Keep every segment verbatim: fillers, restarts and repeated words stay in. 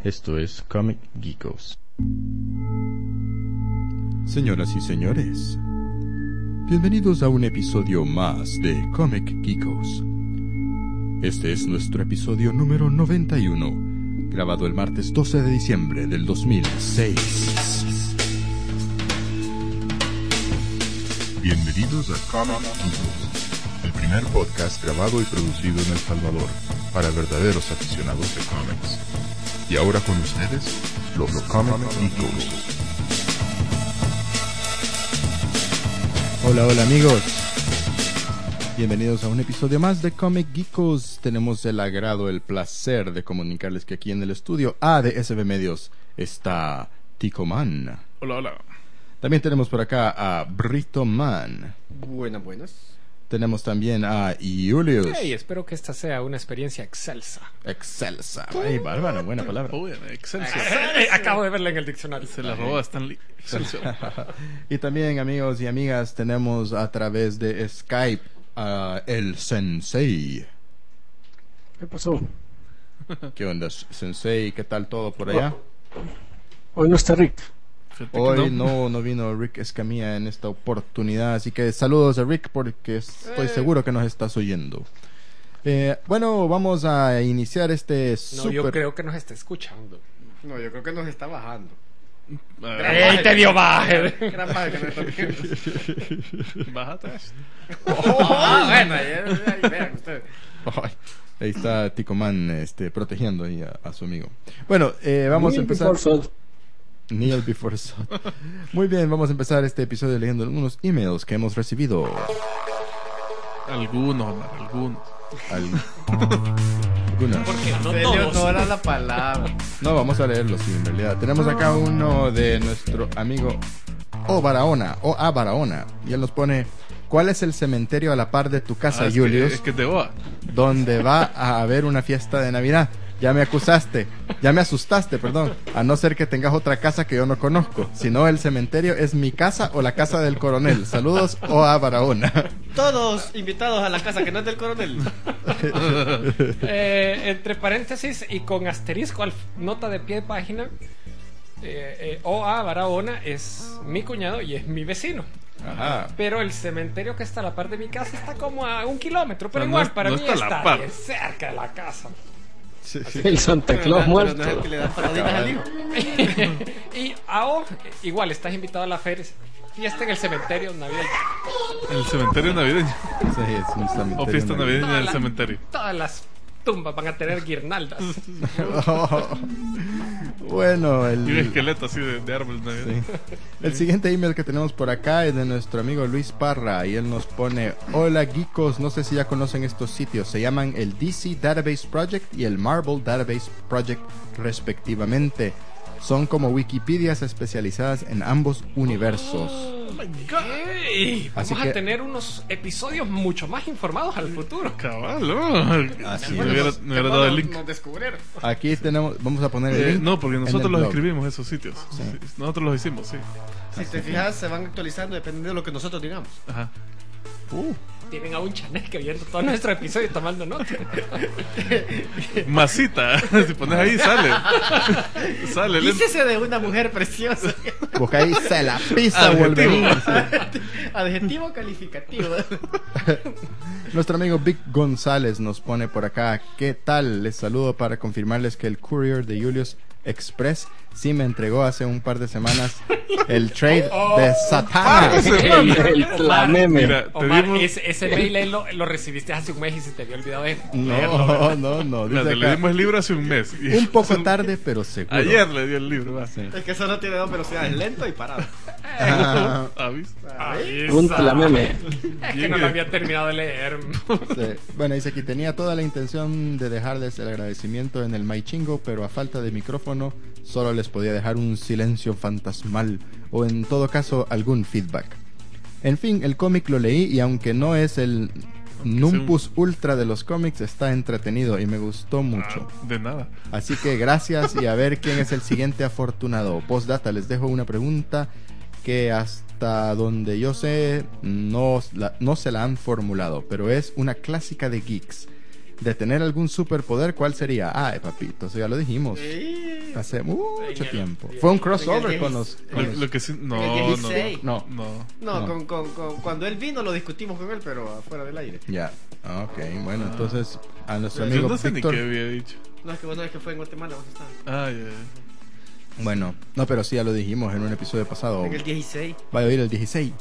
Esto es Comic Geekos. Señoras y señores, bienvenidos a un episodio más de Comic Geekos. Este es nuestro episodio número noventa y uno, grabado el martes doce de diciembre del dos mil seis. Bienvenidos a Comic Geekos, el primer podcast grabado y producido en El Salvador para verdaderos aficionados de cómics. Y ahora con ustedes, los Comic Geekos. Hola, hola amigos. Bienvenidos a un episodio más de Comic Geekos. Tenemos el agrado, el placer de comunicarles que aquí en el estudio A de S B Medios está Tico Man. Hola, hola. También tenemos por acá a Brito Man. Buenas, buenas. Tenemos también a Julius. Hey, espero que esta sea una experiencia excelsa. Excelsa. Ay, bárbara, buena palabra. Uy, Excelsior. Eh, Acabo de verla en el diccionario. Se la robó a Stanley. Excelsior. Y también, amigos y amigas, tenemos a través de Skype a el Sensei. ¿Qué pasó? ¿Qué onda, Sensei? ¿Qué tal todo por allá? Hoy no está Rick. Hoy no, no vino Rick Escamilla en esta oportunidad, así que saludos a Rick porque estoy seguro que nos estás oyendo. Eh, bueno, vamos a iniciar este No, super... yo creo que nos está escuchando. No, yo creo que nos está bajando. ¡Ey, te dio baje! Gran baje que nos está viendo. Bájate. Ah, bueno, ahí, ahí vean ustedes. Ay, ahí está Tico Man este, protegiendo ahí a, a su amigo. Bueno, eh, vamos a empezar... Kneel before sun. Muy bien, vamos a empezar este episodio leyendo algunos emails que hemos recibido. Algunos, Omar, algunos. Al... Algunas. Porque no Se le todos. honora la palabra. No, vamos a leerlos sí, en realidad. Tenemos acá uno de nuestro amigo O Barahona, O A Barahona. Y él nos pone: ¿cuál es el cementerio a la par de tu casa, Ah, es Julius? Que, es que es de O A. Donde va a haber una fiesta de Navidad. Ya me acusaste, ya me asustaste, perdón. A no ser que tengas otra casa que yo no conozco. Si no, el cementerio es mi casa o la casa del coronel. Saludos, O A Barahona. Todos invitados a la casa que no es del coronel. Eh, entre paréntesis y con asterisco, al, nota de pie de página. Eh, eh, O A Barahona es mi cuñado y es mi vecino. Ajá. Pero el cementerio que está a la par de mi casa está como a un kilómetro. Pero No, igual, no es- para no mí está a la está par. bien cerca de la casa. Sí, sí. El Santa Claus muerto. No es el que le da pataditas al hijo. Y A O, igual, estás invitado a la feria. Fiesta en el cementerio navideño. El cementerio navideño. Sí, es un cementerio O fiesta navideña en el la- cementerio. Todas las tumbas van a tener guirnaldas. Oh. Bueno, Y un el... esqueleto así de, de árbol navideño. Sí. El siguiente email que tenemos por acá es de nuestro amigo Luis Parra y él nos pone: hola geekos, no sé si ya conocen estos sitios, se llaman el D C Database Project y el Marvel Database Project respectivamente. Son como Wikipedias especializadas en ambos universos. Oh my God. Ey, Así vamos que- a tener unos episodios mucho más informados al futuro. Cabal, ¿no? Así me es. hubiera, me hubiera dado el link. Nos descubrieron. Aquí tenemos, vamos a poner el Eh, link. no, porque en nosotros el los blog. escribimos esos sitios. Sí. Sí, nosotros los hicimos, sí. Si te fijas, se van actualizando dependiendo de lo que nosotros digamos. Ajá. Uh, Tienen a un chaneque viendo todo nuestro episodio y tomando nota. Masita. Si pones ahí, sale. Sale. lento. Dícese de una mujer preciosa. busca ahí, se la pisa Adjetivo. Wolverine. Adjetivo calificativo. Nuestro amigo Vic González nos pone por acá: ¿qué tal? Les saludo para confirmarles que el courier de Julius Express sí me entregó hace un par de semanas el trade de Satana. La meme. Mira, te Omar, dimos, ese, ese mail él lo, lo recibiste hace un mes y se te había olvidado de No, no, no. mira, Dice te le acá, dimos el libro hace un mes. Y- un poco tarde, pero seguro. Ayer le di el libro. Va. Sí. Es que eso no tiene dos velocidades, lento y parado. Ah, ¿Avis? Punta meme. Es que no lo había terminado de leer. sí. Bueno, dice aquí: tenía toda la intención de dejarles el agradecimiento en el Maichingo, pero a falta de micrófono solo les podía dejar un silencio fantasmal o en todo caso algún feedback. En fin, el cómic lo leí y aunque no es el Numpus Ultra de los cómics, está entretenido y me gustó mucho. Ah, de nada. Así que gracias y a ver quién es el siguiente afortunado. Postdata, les dejo una pregunta que hasta donde yo sé no, la, no se la han formulado, pero es una clásica de geeks. De tener algún superpoder, ¿cuál sería? Ah, papito, eso ya lo dijimos. Sí. Hace mucho En el- tiempo. en Fue un el- crossover en el con los... con Lo, los- lo que sí, no, En el no, dieciséis. No. no. No, No. Con, con, con, cuando él vino lo discutimos con él, pero afuera del aire. Ya. Ah, ok, bueno, entonces a nuestro Yo amigo no sé ni Víctor... qué había dicho. No, es que vos sabés que fue en Guatemala, vos estabas. Ah, ya, ya. Bueno, no, pero sí ya lo dijimos en un episodio pasado. En el dieciséis. Vaya a oír el dieciséis.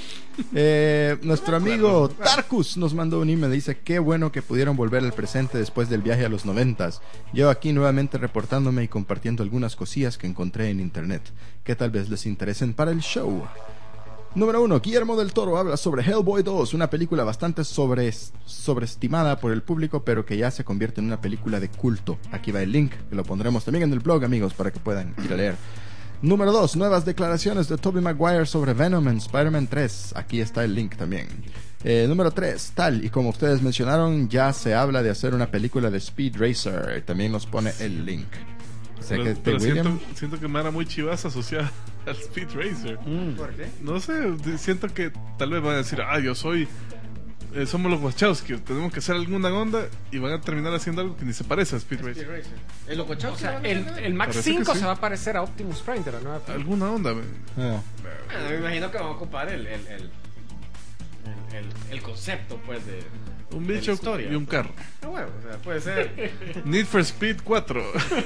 Eh, nuestro amigo Tarkus nos mandó un email. Dice: qué bueno que pudieron volver al presente después del viaje a los noventas. Yo aquí nuevamente reportándome y compartiendo algunas cosillas que encontré en internet que tal vez les interesen para el show. Número uno, Guillermo del Toro habla sobre Hellboy dos, una película bastante sobre, sobreestimada por el público, pero que ya se convierte en una película de culto. Aquí va el link, que lo pondremos también en el blog, amigos, para que puedan ir a leer. Número dos, nuevas declaraciones de Tobey Maguire sobre Venom en Spider-Man tres. Aquí está el link también. Eh, número tres, tal y como ustedes mencionaron, ya se habla de hacer una película de Speed Racer. También nos pone el link. O sea Pero, que pero de William... siento, siento que me era muy chivaza asociada al Speed Racer. ¿Por qué? No sé, de- siento que tal vez van a decir, ah, yo soy... eh, somos los Wachowski, tenemos que hacer alguna onda y van a terminar haciendo algo que ni se parece a Speed Speed Racer. Racer. ¿El Locochao? O sea, el, el Max Parece que cinco sí. se va a parecer a Optimus Prime de la nueva película. Alguna onda, man. Ah. Bueno, me imagino que vamos a ocupar el, el, el, el, el, el concepto, pues, de... Un de la bicho historia. y un carro. Ah, bueno, o sea, puede ser Need for Speed cuatro.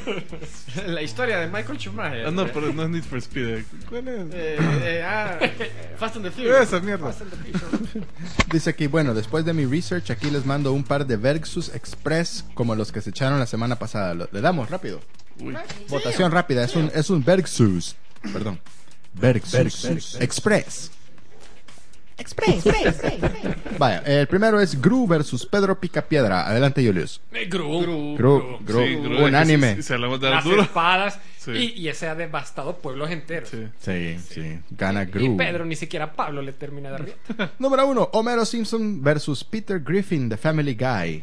la historia de Michael Schumacher. Ah, no, pero no es Need for Speed. eh. ¿Cuál es? Eh, eh, ah, Fast and the Furious. Esa mierda. Dice aquí, bueno, después de mi research, aquí les mando un par de Versus Express como los que se echaron la semana pasada. Lo- Le damos rápido. Uy. Votación rápida, es un, es un Versus. Perdón. Versus Express. Express, Vaya, el primero es Gru versus Pedro Picapiedra. Adelante, Julius. Eh, Gru. Gru. Gru, Gru, Sí, Gru, un es que anime. Si, si hablamos de Las Arturo. espadas. Sí. Y, y ese ha devastado pueblos enteros. Sí. Sí, sí, gana Y Gru. Pedro, ni siquiera Pablo le termina de reír. Número uno, Homero Simpson versus Peter Griffin de Family Guy.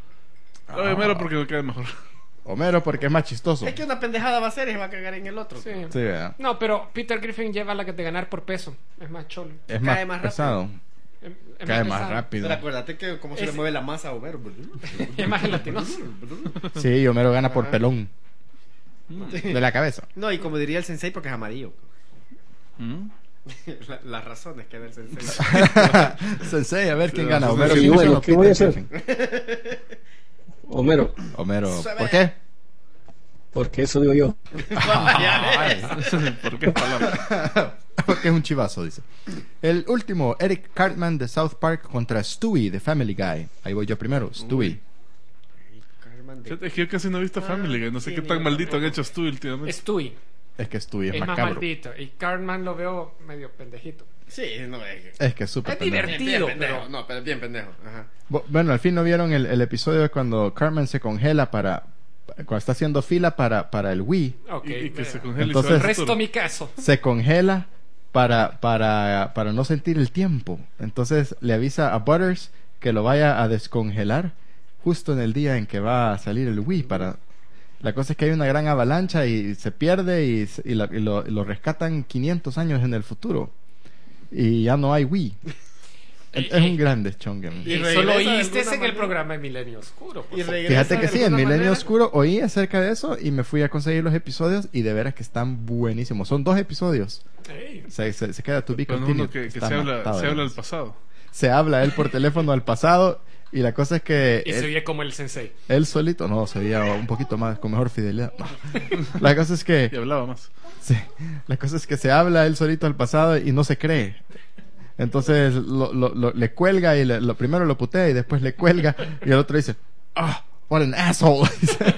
Oye, mero porque me cae mejor. Homero porque es más chistoso. Es que una pendejada va a ser y se va a cagar en el otro. Sí. Sí, ¿verdad? No, pero Peter Griffin lleva la que de ganar por peso. Es más cholo. Es Cae más, más pesado. Es, es Cae más pesado. rápido. Pero acuérdate que cómo se Es- le mueve la masa a Homero. Es más gelatinoso. Sí, Homero gana por Ajá. pelón. De la cabeza. No, y como diría el sensei, porque es amarillo. ¿Mm? La- las razones que da el sensei. Sensei, a ver quién Sí, gana. sí, Homero sí, Simpson bueno, o ¿qué voy a Peter hacer? Griffin. Homero, Homero, Sabe. ¿por qué? porque eso digo yo. Ay, ¿Por qué palabra? porque es un chivazo, dice. El último, Eric Cartman de South Park contra Stewie de Family Guy. Ahí voy yo primero, Stewie. Carmen de- Fíjate, es que yo casi no he visto Family Guy. No sé sí, qué ni tan yo maldito han tampoco. hecho tú últimamente. Stewie. Es que Stewie es, Es más macabro. maldito. Y Cartman lo veo medio pendejito. Sí, no es que... Es que es súper Es pendejo. divertido. Bien pendejo. pero- No, pero bien pendejo. Ajá. Bo- Bueno, al fin no vieron el, el episodio de cuando Cartman se congela para... Cuando está haciendo fila para, para el Wii. Ok. Y, y que se bueno. congele y Entonces- se va al Resto futuro. mi caso. Se congela para, para, para no sentir el tiempo. Entonces le avisa a Butters que lo vaya a descongelar justo en el día en que va a salir el Wii. Para... La cosa es que hay una gran avalancha y se pierde y, se- y la- y lo, y lo rescatan quinientos años en el futuro. Y ya no hay Wii. Es es un gran deschongue. man. Y Y regresa eso lo de oíste alguna en el manera. programa de Milenio Oscuro. por Y favor. regresa Fíjate de que sí, en alguna Milenio manera. Oscuro oí acerca de eso y me fui a conseguir los episodios y de veras que están buenísimos. Son dos episodios. Ey. Se, se, se queda to be Pero continued. uno que, que Está se habla, matado, se ¿eh? habla del pasado. Se habla él por teléfono al pasado y la cosa es que Y se él, oye como el sensei. él solito, no, se veía un poquito más, con mejor fidelidad. No. La cosa es Y que hablaba más. sí, la cosa es que se habla él solito al pasado y no se cree. Entonces lo, lo- lo- le cuelga y le- lo primero lo putea y después le cuelga y el otro dice, ah, what an asshole. Dice.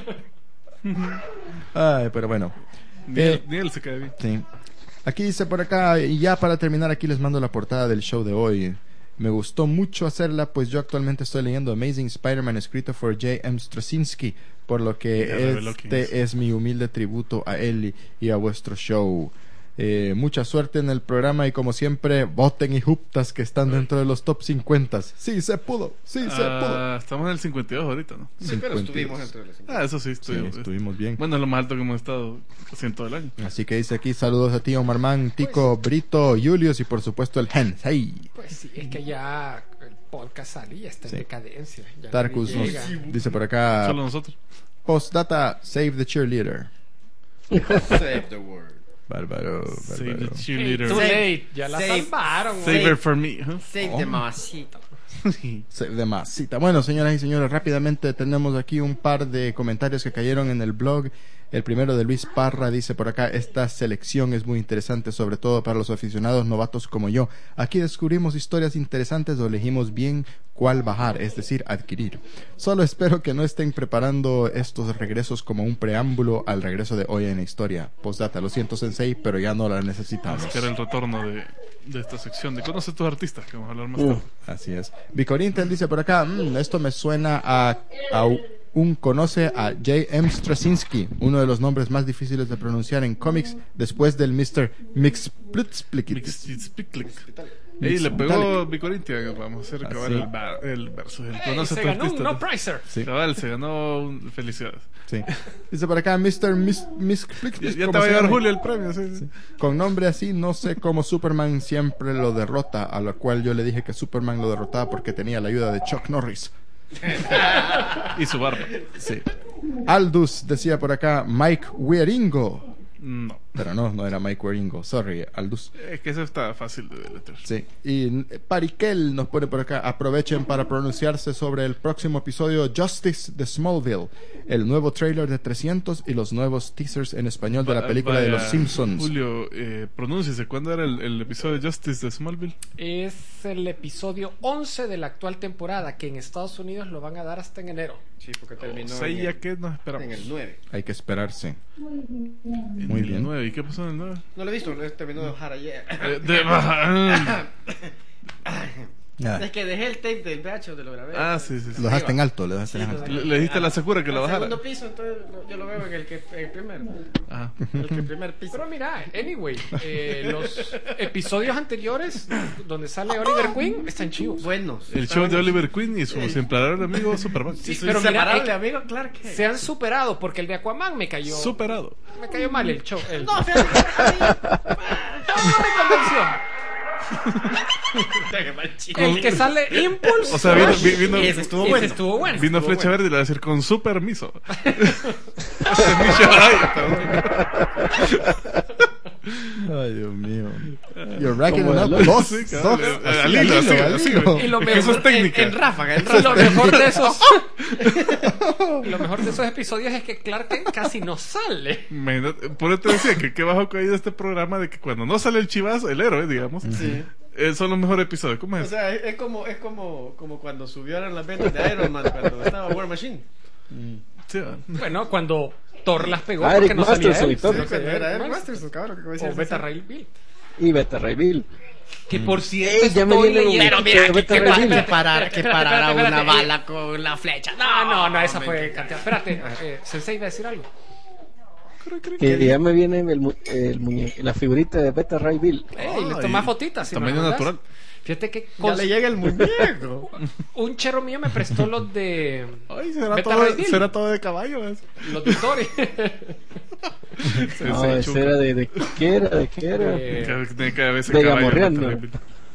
Ay, pero bueno. Ni, Eh, él, ni él se cae bien. Sí. Aquí dice por acá, y ya para terminar aquí les mando la portada del show de hoy. Me gustó mucho hacerla, pues yo actualmente estoy leyendo Amazing Spider-Man escrito por J M Straczynski, por lo que Ya reveló quién es. este es mi humilde tributo a él y, y a vuestro show. Eh, mucha suerte en el programa y como siempre, voten y juptas que están dentro de los top cincuenta. Sí, se pudo, sí, se pudo. Ah, estamos en el cincuenta y dos ahorita, ¿no? Sí, pero cincuenta y estuvimos dos. entre los cincuenta. Ah, eso sí, Sí, estuvimos. estuvimos bien. Bueno, es lo más alto que hemos estado casi en todo el año. Así que dice aquí, saludos a ti, Omar Man, Tico, Brito, Julius y por supuesto el Hensei. Pues sí, es que ya el podcast salía, está en Sí. decadencia. Ya Tarkus nadie nos llega. dice por acá, Solo nosotros. postdata, save the cheerleader. Save the world. Bárbaro, Save the bárbaro. Hey, cheerleader. too Save- late, ya la save- salvaron. Save güey. her for me. huh? Save the mamacita. Se- de masita. Bueno, señoras y señores, rápidamente tenemos aquí un par de comentarios que cayeron en el blog. El primero de Luis Parra dice por acá: esta selección es muy interesante, sobre todo para los aficionados novatos como yo. Aquí descubrimos historias interesantes o elegimos bien cuál bajar, es decir, adquirir. Solo espero que no estén preparando estos regresos como un preámbulo al regreso de Hoy en la Historia. Postdata, lo siento Sensei, pero ya no la necesitamos. Que era el retorno de, de esta sección de Conoce tus artistas, que vamos a hablar más Mm. tarde. Así es. Vicorintel dice por acá: "Mm, esto me suena a, a un conoce a J M Straczynski, uno de los nombres más difíciles de pronunciar en cómics después del mister Mixplitzplikitis. Mixplitzplick. Ey, le pegó Bicorintia. Vamos a hacer Ah, acabar sí. el, bar- el versus. El Hey, Conoce se tus ganó un artistas. no pricer. Sí. Cabal, se ganó un- felicidades. Sí. Dice por acá mister Mis, Ya, Mixplikitis, ya te ¿cómo va a se llegar llama? Julio el premio. Sí, sí. Con nombre así, no sé cómo Superman siempre lo derrota, a lo cual yo le dije que Superman lo derrotaba porque tenía la ayuda de Chuck Norris. Y su barba. Sí. Aldus decía por acá Mike Wieringo. No. Pero no, no era Mike Wieringo. Sorry, Aldus. Es que eso está fácil de deletrear. Sí. Y eh, Parikel nos pone por acá: aprovechen para pronunciarse sobre el próximo episodio Justice de Smallville, el nuevo trailer de trescientos y los nuevos teasers en español de la película de Vaya, Los Simpsons. Julio, eh, pronúnciese. ¿Cuándo era el, el episodio de Justice de Smallville? Es el episodio once de la actual temporada, que en Estados Unidos lo van a dar hasta en enero. Sí, porque terminó O sea, en, ya el, que nos esperamos. en el nueve. Hay que esperarse. En Muy el bien. nueve. ¿Y qué pasó en el nueve? No lo he visto, lo terminó de bajar ayer. Eh, de- ah, Es que dejé el tape del V H donde lo grabé. ah, sí, sí. sí. Lo dejaste en alto, lo dejaste en Sí, alto. Le, le dijiste a la Sakura que lo Al bajara. segundo piso, entonces lo- yo lo veo en el que el primero. Ah. El que el primer piso. Pero mira, anyway, eh, los episodios anteriores donde sale Oliver Queen están chivos. Buenos. El show de Oliver Queen y su siempre amigo Superman. Sí, pero pero mira, inseparable eh, amigo Clark Kent. Se han superado porque el de Aquaman me cayó. Superado. Me cayó mal el show. El, No, fíjate, a mí- no me convenció. El que sale Impulse. O sea, vino, vi- vino, Ese estuvo ese bueno. estuvo bueno. vino estuvo Flecha bueno. Verde y le va a decir con su permiso. Michelle Ay, Dios mío. You're racking Como it el up. loco. Dos, Sí, dos. cabrón. Eh, Así, al hilo, al así, hilo, al así, hilo. güey. Y lo Es que mejor, eso es técnica. En, en ráfaga, en Y lo ráfaga. mejor de esos lo mejor de esos episodios es que Clark Kent casi no sale. Imagínate, por eso te decía que qué bajo caído este programa de que cuando no sale el chivazo, el héroe, digamos, Sí. eh, son los mejores episodios. ¿Cómo O es? sea, es, es como es como como cuando subieron las ventas de Iron Man cuando estaba War Machine. Sí, ah. Bueno, cuando Thor las pegó Ah, porque Eric no salía Masterson él. y Thor. sino Sí, que cuando era Eric Masterson. Masterson, cabrón, que como decía O el Beta César. Ray Bill. Y Beta Ray Bill. Que por cierto Ey, ya me estoy viene un leyendo. momento de Beta que- Ray que- Bill. espérate, parar, espérate, que espérate, parara espérate, una espérate. bala con la flecha. No, no, no, esa me- fue cantidad. Espérate, eh, Sensei iba a decir algo. Que ya me viene el, mu- el muñe- la figurita de Beta Ray Bill. Ey, le Ay, tomás fotitas. si me tamaño mandas. natural. Fíjate que Ya con- le llega el muñeco. un chero mío me prestó los de Ay, será Beta todo, Ray Bill. será todo de caballo. ¿ves? los de Tori. Sí, No, sí, ese chuca. era de, de qué era, de qué era. Eh, Cada- tiene cada vez de caballo, Gamorreando. terrible.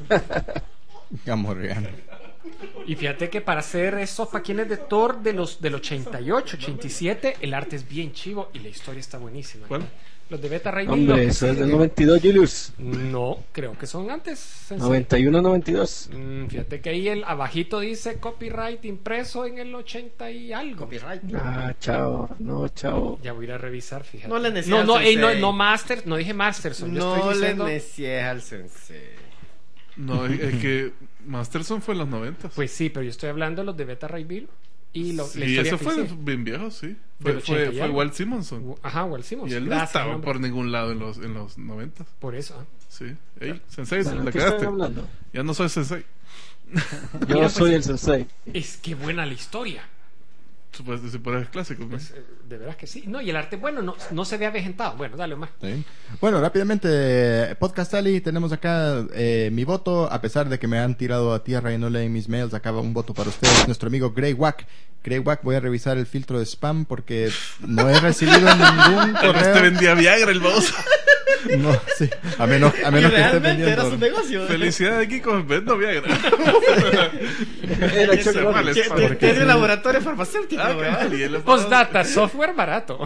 Gamorreano. Y fíjate que para hacer esos paquines de Thor de los del ochenta y ocho, ochenta y siete, el arte es bien chivo y la historia está buenísima. ¿Cuál? Los de Beta Ray Bill. Hombre, los eso que es del siguen. noventa y dos, Julius. No, creo que son antes. Sensei. noventa y uno, noventa y dos. Mm, fíjate que ahí el abajito dice copyright impreso en el ochenta y algo. Copyright. Ah, chao. No, chao. Ya voy a ir a revisar, fíjate. No le necies No, al no, ey, no, sensei. no Master, no dije Masterson. Yo No estoy le diciendo, necies al sensei. No, es es que Masterson fue en los noventas. pues sí, pero yo estoy hablando de los de Beta Ray Bill y lo, la Sí, historia eso que fue hice. bien viejo, sí. Fue, Del fue, ochenta y fue algo. Walt Simonson. Ajá, Walt Simmons. Y él no Gracias, estaba hombre. por ningún lado en los, en los noventas. Por eso. ¿eh? Sí. Ey, Sensei, Bueno, la ¿qué están cagaste. hablando? Ya no soy Sensei. Yo Mira, soy pues, el sensei. Es que buena la historia. Supuesto, si por es clásico. ¿no? Pues, eh, de veras que sí. No, y el arte, bueno, no, no se ve avejentado. Bueno, dale más. Sí. Bueno, rápidamente, Podcast Ali, tenemos acá eh, mi voto, a pesar de que me han tirado a tierra y no leen mis mails, acaba un voto para ustedes, nuestro amigo Grey Wack. Grey Wack, voy a revisar el filtro de spam porque no he recibido ningún Tal vez te correo. vendía Viagra el baboso. No, sí. A menos, a Y menos que esté realmente era su vendiendo. negocio. Felicidades, Kiko, vendo Viagra. Era Ese chocolate. mal es Que- porque- que- Tiene un laboratorio farmacéutico, Ah, ¿verdad? cabal, y él le pagó- Postdata, software barato.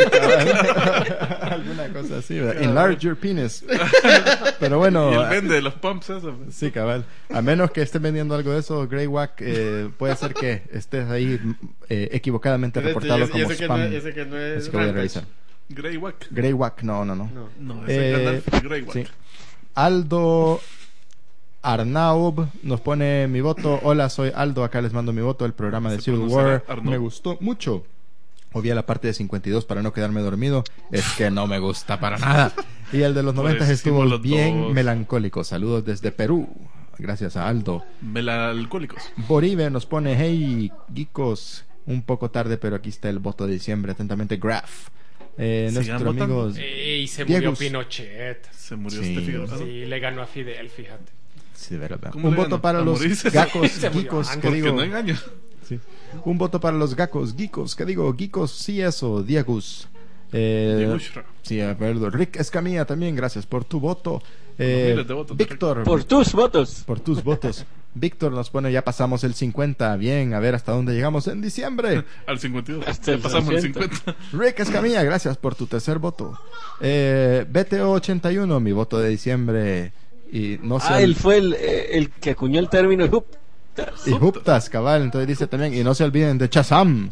Alguna cosa así, ¿verdad? Enlarge your penis. Pero bueno. Y él vende los pumps, eso. pues. Sí, cabal. A menos que esté vendiendo algo de eso, Grey Wack, eh, puede ser que estés ahí eh, equivocadamente Pero reportado ese- como ese que spam. no es- ese que no es Así que voy a Rampage. revisar. Grey Wack. Grey Wack, no, no, no. No. No, ese Eh, canal fue Grey Wack. sí. Aldo Arnaub nos pone mi voto. Hola, soy Aldo. Acá les mando mi voto. El programa de Se Civil pronunciará War Arnaud. me gustó mucho. Obvié la parte de cincuenta y dos para no quedarme dormido. Es que no me gusta para nada. Y el de los Por noventa eso estuvo hicimos los bien dos. melancólico. Saludos desde Perú. Gracias a Aldo. Melalcohólicos. Boribe nos pone, hey, geekos, un poco tarde, pero aquí está el voto de diciembre. Atentamente, Graf. Eh, Sigan nuestro votando. amigo Y se murió Diegus. Pinochet. Se murió Sí. este Figueroa. Sí, le ganó a Fidel, fíjate. Sí, verdad. ¿Cómo Un le voto ganó? para ¿A los morirse? gacos, Se murió geekos, antes. que Porque digo. no engaño. Sí. Un voto para los gacos, geekos, que digo, geekos, sí eso, Diegus. Eh, Diegushra. sí, a ver, Rick Escamilla también, gracias por tu voto. Eh, miles de votos de Víctor, Por tus votos. por tus votos. Víctor nos pone, ya pasamos el cincuenta, bien, a ver hasta dónde llegamos en diciembre. Al cincuenta y dos. Hasta Ya el pasamos el sesenta. cincuenta. Rick Escamilla, gracias por tu tercer voto. Eh, B T O ochenta y uno, mi voto de diciembre. Y no se Ah, ol- él fue el, eh, el que acuñó el término hup. y Huptas, cabal, entonces dice también, y no se olviden de Chazam,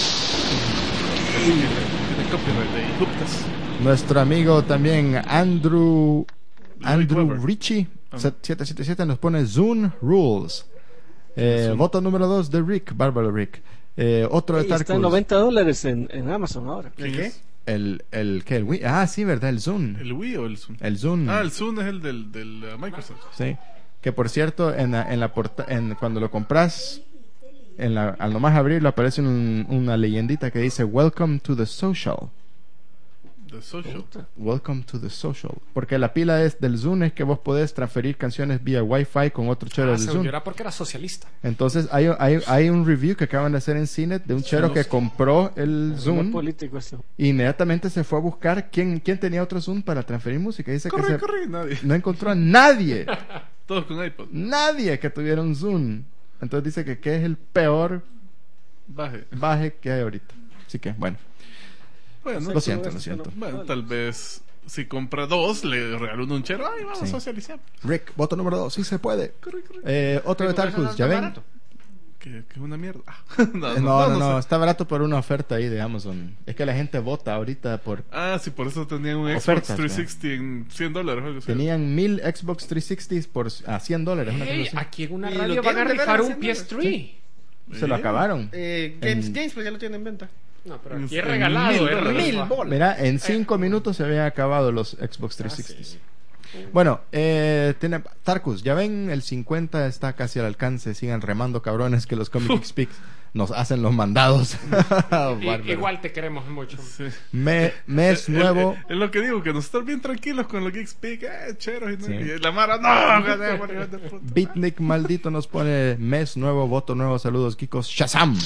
Tiene copyright de Huptas. nuestro amigo también Andrew Andrew Weber. Richie Ah. setecientos setenta y siete nos pone Zune Rules. Eh, Zune. voto número dos de Rick, Bárbaro Rick. Eh, otro de Y está en Tarkus. noventa dólares en, en Amazon ahora. ¿Quién qué? es? El, el, ¿qué? El Wii. Ah, sí, verdad, el Zune. ¿El Wii o el Zoom? El Zune. Ah, el Zoom es el del, del uh, Microsoft. Sí. Que por cierto, en la, en la porta- en, cuando lo compras, en la, al nomás abrirlo aparece un- una leyendita que dice Welcome to the Social. The Social. Welcome to the Social. Porque la pila es del Zoom es que vos podés transferir canciones vía Wi-Fi con otro chero Ah, del se Zoom. era porque era socialista. Entonces hay, hay, hay un review que acaban de hacer en Cinet de un chero que compró el Muy Zoom político esto. y inmediatamente se fue a buscar quién, quién tenía otro Zoom para transferir música. Dice que Corre, se- corre, nadie. no encontró a nadie. Todos con iPod. Nadie que tuviera un Zoom. Entonces dice que, que es el peor Baje. baje que hay ahorita. Así que, bueno, Bueno, lo siento, lo siento. bueno, tal vez si compra dos, le regalo uno un chero. Ay, vamos Sí. a socializar. Rick, voto número dos, sí se puede. Corre, corre. Eh, otro de Pero por eso Tarkus, no ya es tan ven. barato. Que, que es una mierda. no, Eh, No, no, no, sé. está barato por una oferta ahí de Amazon. Es que la gente vota ahorita por... Ah, sí, por eso tenían un Xbox Ofertas, trescientos sesenta en cien dólares. o algo así. Tenían mil Xbox trescientos sesenta por a cien dólares. Una Hey, cosa así. aquí en una Y lo radio van a tienen de rifar veras un P S tres. Se lo Sí. acabaron. Eh, Games, En- Games, pues ya lo tienen en venta. No, pero En- aquí es en regalado. mil es dólares. rifa. Mil bolas. Mira, en cinco minutos se habían acabado los Xbox trescientos sesenta. Bueno, eh, tiene, Tarkus, ya ven, el cincuenta está casi al alcance. Sigan remando, cabrones, que los Comic Geek Speaks nos hacen los mandados. I- Bárbaro. Igual te queremos mucho. Sí. Me- mes Eh, nuevo. eh, Es lo que digo, que nosotros bien tranquilos con los Geek Speak, eh, cheros y, no- Sí. y la Mara, no, gané, bueno, hijo de puta. Bitnik maldito nos pone mes nuevo, voto nuevo, saludos, Kikos. Shazam.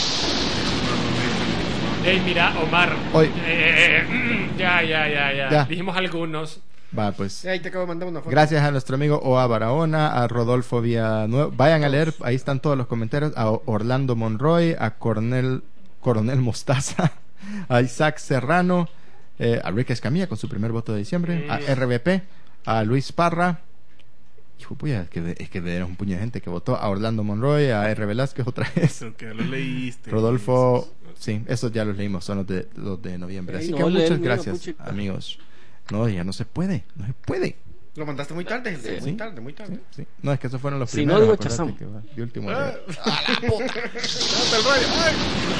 Hey, mira, Omar. Hoy. Eh, mm, ya, ya, ya, ya, Ya. Dijimos algunos. Va, pues. Ahí te acabo de mandar una foto. Gracias a nuestro amigo Oa Barahona, a Rodolfo Villanueva. Vayan a leer, ahí están todos los comentarios. A Orlando Monroy, a Cornel, Coronel Mostaza, a Isaac Serrano, eh, a Rick Escamilla con su primer voto de diciembre, a R B P, a Luis Parra. Hijo, puya, es que, es que era un puño de gente que votó. A Orlando Monroy, a R. Velázquez otra vez. Creo que ya lo leíste. Rodolfo, sí, esos ya los leímos, son los de, los de noviembre. Ey, Así no, que lee muchas el mío, gracias, puchica. amigos. No, ya no se puede, no se puede. Lo mandaste muy tarde, gente. Sí. Muy tarde, muy tarde. Sí. No, es que esos fueron los Si no, primeros. digo acuérdate Chazam. que va de último. Ah. día. el rayo! ¡Ay!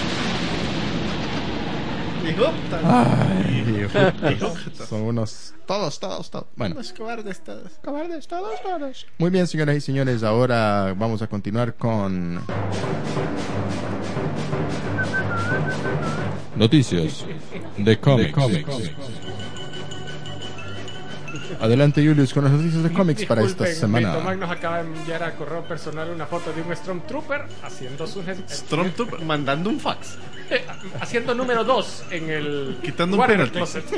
Hijo, Ay, hijo, son unos todos, todos, todos. Bueno, los cobardes todos. cobardes todos, todos. Muy bien, señoras y señores, ahora vamos a continuar con Noticias de cómics. Adelante, Julius, con las noticias de cómics para esta Disculpen, semana. Bentomag nos acaba de enviar a correo personal una foto de un Stormtrooper haciendo sus Stormtrooper. Mandando un fax. eh, haciendo número dos en el Quitando un guarda penalty. closet.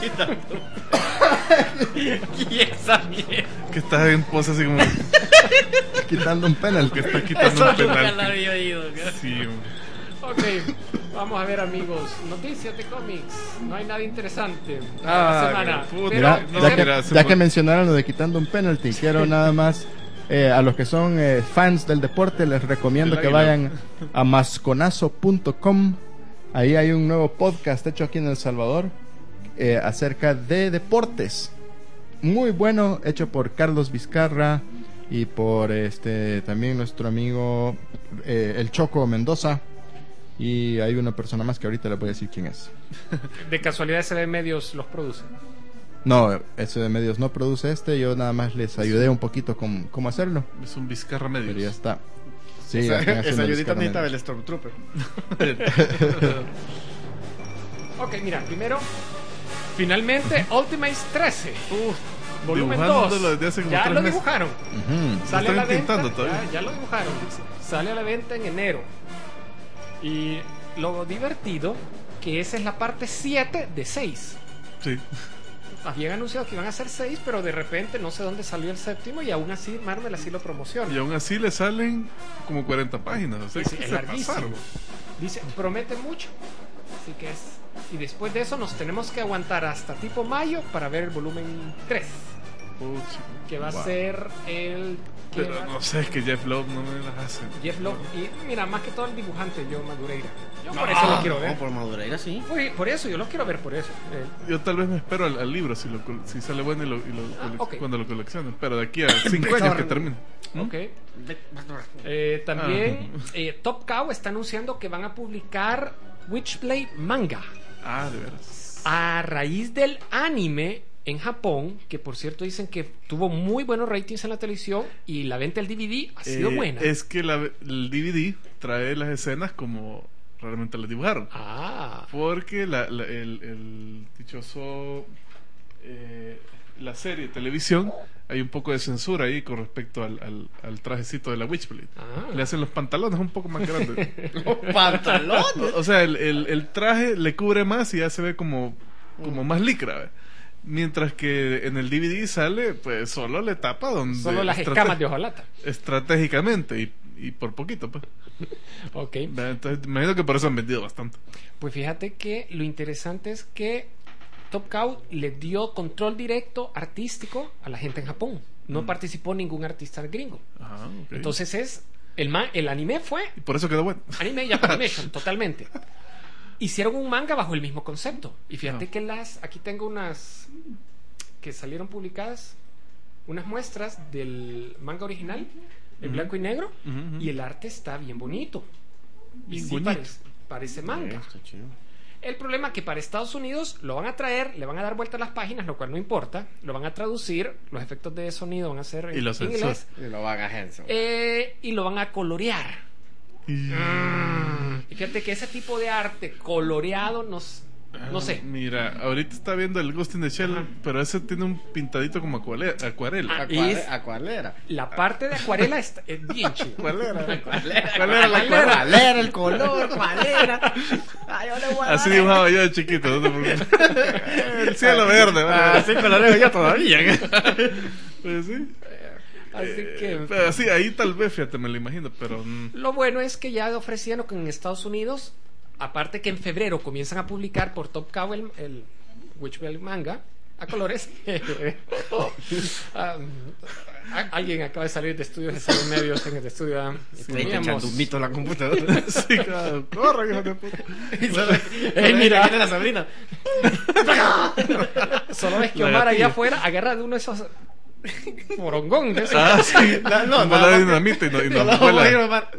Y esa mierda. Que está en pose así como Quitando un penalti. que está quitando Eso un nunca la penalti. había oído. Sí, hombre. Ok, vamos a ver, amigos, noticias de cómics. No hay nada interesante Ah, esta semana. puta. Pero Mira, no, ya, que, mira, se ya fue. que mencionaron lo de quitando un penalti, quiero nada más eh, a los que son eh, fans del deporte les recomiendo El que águila. vayan a masconazo punto com. Ahí hay un nuevo podcast hecho aquí en El Salvador eh, acerca de deportes. Muy bueno, hecho por Carlos Vizcarra y por este también nuestro amigo eh, el Choco Mendoza. Y hay una persona más que ahorita le voy a decir quién es. de casualidad S B Medios los produce. No, ese de medios no produce este. Yo nada más les ayudé un poquito con cómo hacerlo. Es un Vizcarra Pero ya medio. está. Sí, Esa, están haciendo esa los ayudita necesitaba caramelos. el Stormtrooper. Ok, mira, primero, finalmente, Ultimates trece. Volumen Dibujándolo dos. desde hace como Ya tres lo meses. dibujaron. Ujú. Sale a la están venta. intentando todavía. Ya, ya lo dibujaron. Sale a la venta en enero. Y lo divertido que esa es la parte siete de seis. Sí. Habían anunciado que iban a ser seis, pero de repente no sé dónde salió el séptimo y aún así Marvel así lo promociona. Y aún así le salen como cuarenta páginas. O sea, Sí, sí, que es se larguísimo. pasaron. Dice, promete mucho. Así que es. Y después de eso nos tenemos que aguantar hasta tipo mayo para ver el volumen tres. Pucha. Que va Wow. a ser el. que Pero va- no sé, es que Jeff Love no me las hace. Jeff Love. Y mira, más que todo el dibujante, Joe Madureira. Yo por eso lo quiero ver. No, por Madureira sí. Por, por eso, yo lo quiero ver por eso. Eh, Yo tal vez me espero al, al libro si, lo, col- si sale bueno y, lo, y lo Ah, colec- ok. cuando lo coleccionen. Pero de aquí a cinco años que termine. Ok. Eh, también eh, Top Cow está anunciando que van a publicar Witchblade manga Ah, de veras. a raíz del anime en Japón, que por cierto dicen que tuvo muy buenos ratings en la televisión y la venta del D V D ha sido Eh, buena. Es que la- el D V D trae las escenas como realmente las dibujaron. Ah, Porque la, la- el, el dichoso. eh, la serie de televisión, hay un poco de censura ahí con respecto al, al, al trajecito de la Witchblade. Ah. Le hacen los pantalones un poco más grandes. ¡Pantalón! O, o sea, el, el, el traje le cubre más y ya se ve como, como más licra. ¿ve? Mientras que en el D V D sale, pues solo le tapa donde. solo las estrate- escamas de hojalata. Estratégicamente y, y por poquito, pues. Ok. ¿ve? Entonces, me imagino que por eso han vendido bastante. Pues fíjate que lo interesante es que Top Cow le dio control directo artístico a la gente en Japón. No participó ningún artista gringo. Ajá, ok. Entonces es el ma- el anime fue Y por eso quedó bueno. anime y Japanimation totalmente. Hicieron un manga bajo el mismo concepto. Y fíjate Ah. que las aquí tengo unas que salieron publicadas, unas muestras del manga original en blanco y negro, Ujú, ujú. y el arte está bien bonito. Y Bien sí bonito. parece, parece manga. Está chido. El problema es que para Estados Unidos lo van a traer, le van a dar vuelta a las páginas, lo cual no importa, lo van a traducir, los efectos de sonido van a ser Y en los inglés, sensores. Y lo van a Henson. eh, y lo van a colorear. Y- Y fíjate que ese tipo de arte coloreado nos, no sé. Mira, ahorita está viendo el Ghost in the Shell, Ajá. pero ese tiene un pintadito como acuarela. acuarela. Ah, Acuare- es- Acuarela. La parte de acuarela está, es bien chida. ¿Cuál era? ¿Cuál ¿Cuál era la acuarela? ¿Cuál era el color? ¿Cuál era? Ay, yo le voy a Así dar- dibujaba yo de chiquito. No te preocupes. El cielo verde. Ah, ¿vale? sí, coloreo yo todavía. Pues sí. Así que Eh, pero sí, ahí tal vez, fíjate, me lo imagino, pero. mm, lo bueno es que ya ofrecían que en Estados Unidos, aparte que en febrero comienzan a publicar por Top Cow el, el Witchblade manga a colores. Ah, a- alguien acaba de salir de estudios de salud medios en el estudio. ah, y Estoy teníamos- echando un mito en la computadora. Sí, claro. Corre, hijo de puta. Y solo- Eh, mira. Viene la sobrina. Solo ves que La Omar ahí gatilla. afuera agarra de uno de esos morongón de esos. Ah, sí. No, no, Un bola no, de no. dinamita y no- y No, nos no, voy a vuela. grabar.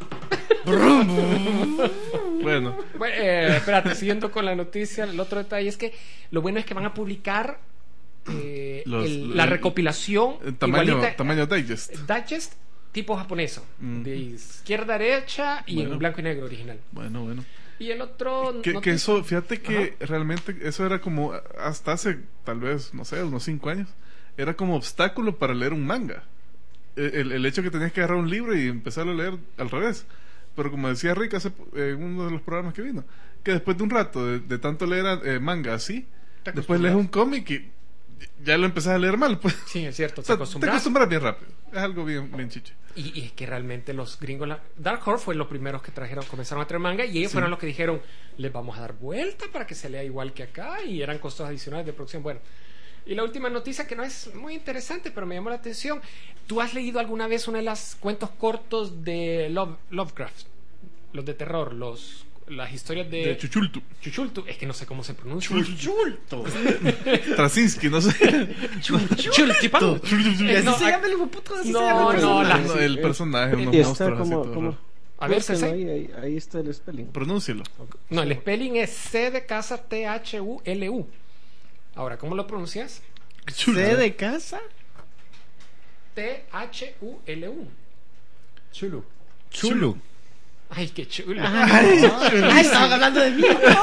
Bueno, Bueno, eh, espérate, siguiendo con la noticia, el otro detalle es que lo bueno es que van a publicar eh, Los- el- la el- recopilación el tamaño, igualita, tamaño digest. digest tipo japoneso, Mm. de izquierda a derecha y Bueno. en blanco y negro original. Bueno, bueno. Y el otro... Que, no que te- eso, fíjate que Ajá. realmente eso era como, hasta hace tal vez, no sé, unos cinco años, era como obstáculo para leer un manga. El, el, el hecho que tenías que agarrar un libro y empezar a leer al revés. Pero como decía Rick hace, en uno de los programas que vino, que después de un rato de, de tanto leer eh, manga así, después lees un cómic y ya lo empezás a leer mal. Pues. Sí, es cierto, O te sea, te acostumbras. acostumbras bien rápido. Es algo bien, bien chiche. Y, y es que realmente los gringos... La... Dark Horse fue los primeros que trajeron, comenzaron a traer manga y ellos Sí. fueron los que dijeron, les vamos a dar vuelta para que se lea igual que acá y eran costos adicionales de producción. Bueno, y la última noticia que no es muy interesante, pero me llamó la atención. ¿Tú has leído alguna vez uno de los cuentos cortos de Love, Lovecraft? Los de terror, los las historias de... De Chuchultu. Chuchultu. Es que no sé cómo se pronuncia. Chulto. Trasinski, no sé. Chultipan. Y Eh, así no, se ah, llama el hijo puto, así no, se llama el no, personaje. la- No, el personaje, unos Y está monstruos así como, todo como raro. A ver, búsquenlo Sensei. ahí, ahí, ahí está el spelling. Pronúncielo. No, el spelling es C de casa T H U L U. Ahora, ¿cómo lo pronuncias? ¿C de casa? T H U L U. Chulu. Chulu. Ay, qué chulo. Ay, estaban hablando de mí.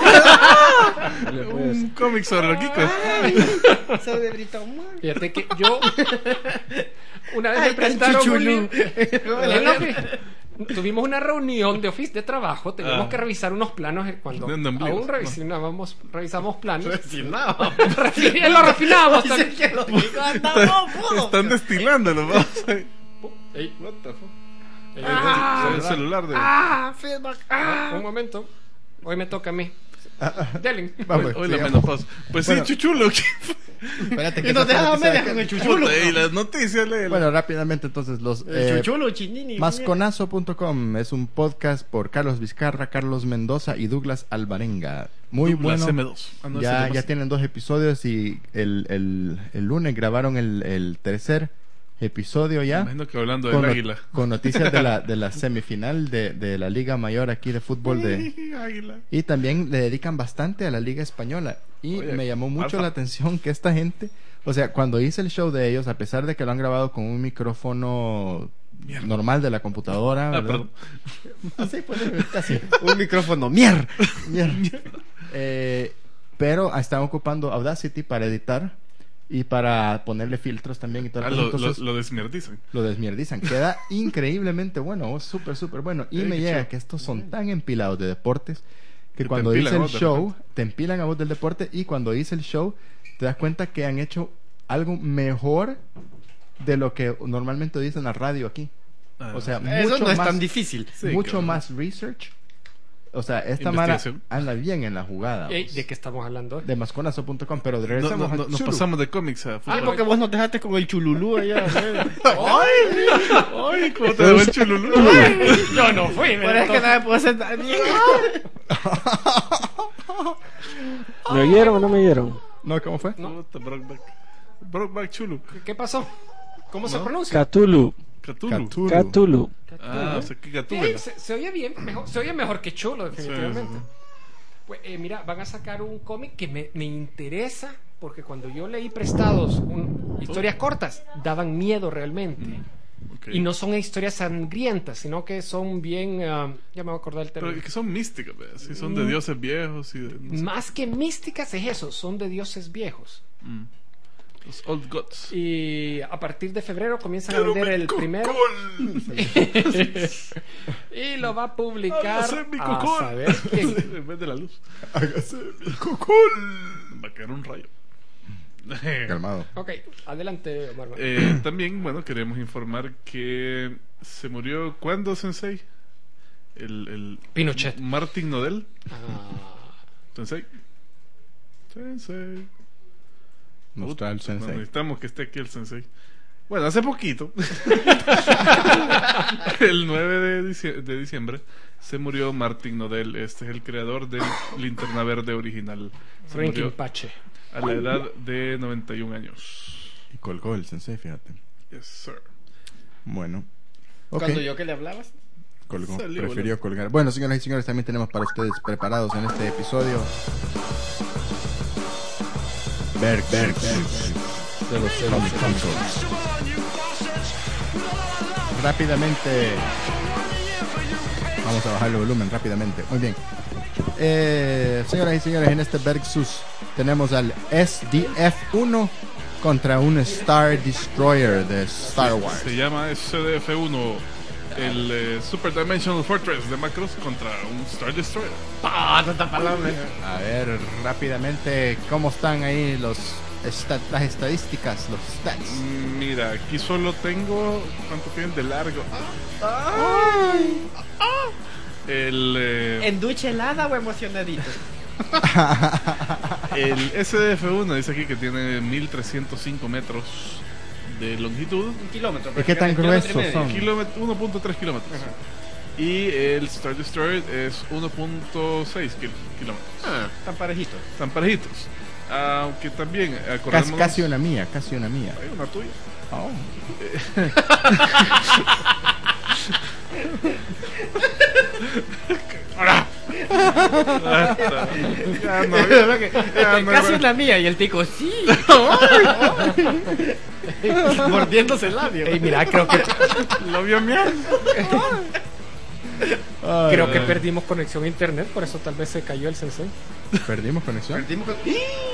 Un cómic sobre los Kikos. Soy de Britón. Fíjate que yo una vez Ay, me prestaron un chuchulú. libro. En lo que- Tuvimos una reunión de oficio de trabajo, teníamos Ah. que revisar unos planos eh, cuando De ombligos, aún revisábamos, revisamos planos. No. Refi- lo refinábamos Dice también. que lo digo, no, pudo. Están destilándolo, vamos. Ey, What the fuck. ey, Ah, el celular de. Ah, feedback. ah, un momento. Hoy me toca a mí. Delen. Vamos, Hoy la sigamos. menopausa. Pues Bueno. sí, chuchulo. Espérate que Y nos esa dejaba noticia- medias con el chuchulo. Puta, y las noticias, léela. Bueno, rápidamente entonces los... El eh, chuchulo, chinini. Masconazo punto com es un podcast por Carlos Vizcarra, Carlos Mendoza y Douglas Alvarenga. Muy Douglas bueno. M dos. Ah, no, ya, ese no ya es. tienen dos episodios y el, el, el lunes grabaron el, el tercer episodio ya. Imagino que hablando del Con, no- águila. con noticias de la, de la semifinal de, de la Liga Mayor aquí de fútbol de... Águila. Y también le dedican bastante a la Liga Española. Y Oye, me llamó mucho alfa. la atención que esta gente, o sea, cuando hice el show de ellos, a pesar de que lo han grabado con un micrófono Mierda. normal de la computadora, Ah, ¿verdad? perdón. Así, pues, casi. Un micrófono. Mier. Mierda. Eh, pero están ocupando Audacity para editar y para ponerle filtros también y todo. Ah, lo, lo, Entonces lo desmierdizan. lo desmierdizan. Queda increíblemente bueno, oh, súper, súper bueno. Y Eh, me qué llega chido. que estos son tan empilados de deportes que te cuando empilan hice a el vos de show, repente. te empilan a vos del deporte y cuando hice el show, te das cuenta que han hecho algo mejor de lo que normalmente dicen en la radio aquí. Ah, O sea, Eso mucho no es más, tan difícil. sí, mucho cabrón. más research. O sea, esta mara Investigación. anda bien en la jugada. Ey, vos. ¿de qué estamos hablando? De masconazo punto com, pero No, regresamos no, no, al nos Chulu. pasamos de cómics a Ah, fútbol. porque vos nos dejaste con el chululú allá. ¡Ay! ¡Ay! ¿Cómo te dejó el chululú? Yo no fui, Pero es que no me puedo sentar bien. ¿Me oyeron o no me oyeron? No, ¿cómo fue? Puta, Brokeback. Brokeback chulo. ¿Qué pasó? ¿Cómo se ¿No? pronuncia? Cthulhu. Cthulhu. Cthulhu. Cthulhu. Ah, o sea, que Sí, Gatúbela. se, se oye bien, mejor, se oye mejor que chulo, definitivamente. Sí, sí, Pues, eh, mira, van a sacar un cómic que me, me interesa porque cuando yo leí prestados un- historias cortas, daban miedo realmente. Ok. Y no son historias sangrientas, sino que son bien... ah, ya me voy a acordar el Pero término. es que son místicas, ¿verdad? Sí, son Mm. de dioses viejos y de. No sé. Más que místicas es eso, son de dioses viejos. Mm. Los Old Gods. Y a partir de febrero comienzan a vender el primero. Y lo va a publicar Hágase mi a cocol. saber quién. En vez de la luz. Hágase mi cocol. Va a caer un rayo. Calmado. Ok, adelante, Omar. Eh, también, bueno, queremos informar que se murió. ¿Cuándo, Sensei? El, el Pinochet. Martin Nodel. Ah, Sensei. Sensei. Mostrar el No, sensei. necesitamos que esté aquí el Sensei. Bueno, hace poquito, el nueve de, dicie- de diciembre, se murió Martin Nodel. Este es el creador del Linterna Verde original. Se Franklin murió Pache. a la edad de noventa y un años. Y colgó el sensei, fíjate. Yes, sir. Bueno. Ok. Cuando yo que le hablabas. Colgó, Salió prefirió colgar. Bueno, señoras y señores, también tenemos para ustedes preparados en este episodio Berg, Berg, de los Comic Consoles. Rápidamente, vamos a bajar el volumen rápidamente. Muy bien. eh, señoras y señores, en este Versus tenemos al S D F uno contra un Star Destroyer de Star Wars. Se llama S D F uno, el eh, Super Dimensional Fortress de Macross contra un Star Destroyer. ¡Ah, tanta palabra! A ver, rápidamente, ¿cómo están ahí los esta- las estadísticas, los stats? Mira, aquí solo tengo... ¿Cuánto tienen de largo? ¡Ay! El, eh, ¿En ducha helada o emocionadito? el S D F uno dice aquí que tiene mil trescientos cinco metros de longitud. Un kilómetro. ¿Y qué tan prácticamente, gruesos kilómetro y medio. son? Kilómet- uno punto tres kilómetros. Ajá. Y el Star Destroyer es uno punto seis kil- kilómetros. Ah, tan parejitos. Están parejitos. Aunque también, Casi, acordémonos... casi una mía, casi una mía. Hay una tuya. Oh. Ya no, ya no, Casi ya no. una mía y el tico, sí. Mordiéndose el labio. Y mira, creo que Lo vio miar. Ay, creo que ay. perdimos conexión a internet, por eso tal vez se cayó el sensei. ¿Perdimos conexión? Perdimos con...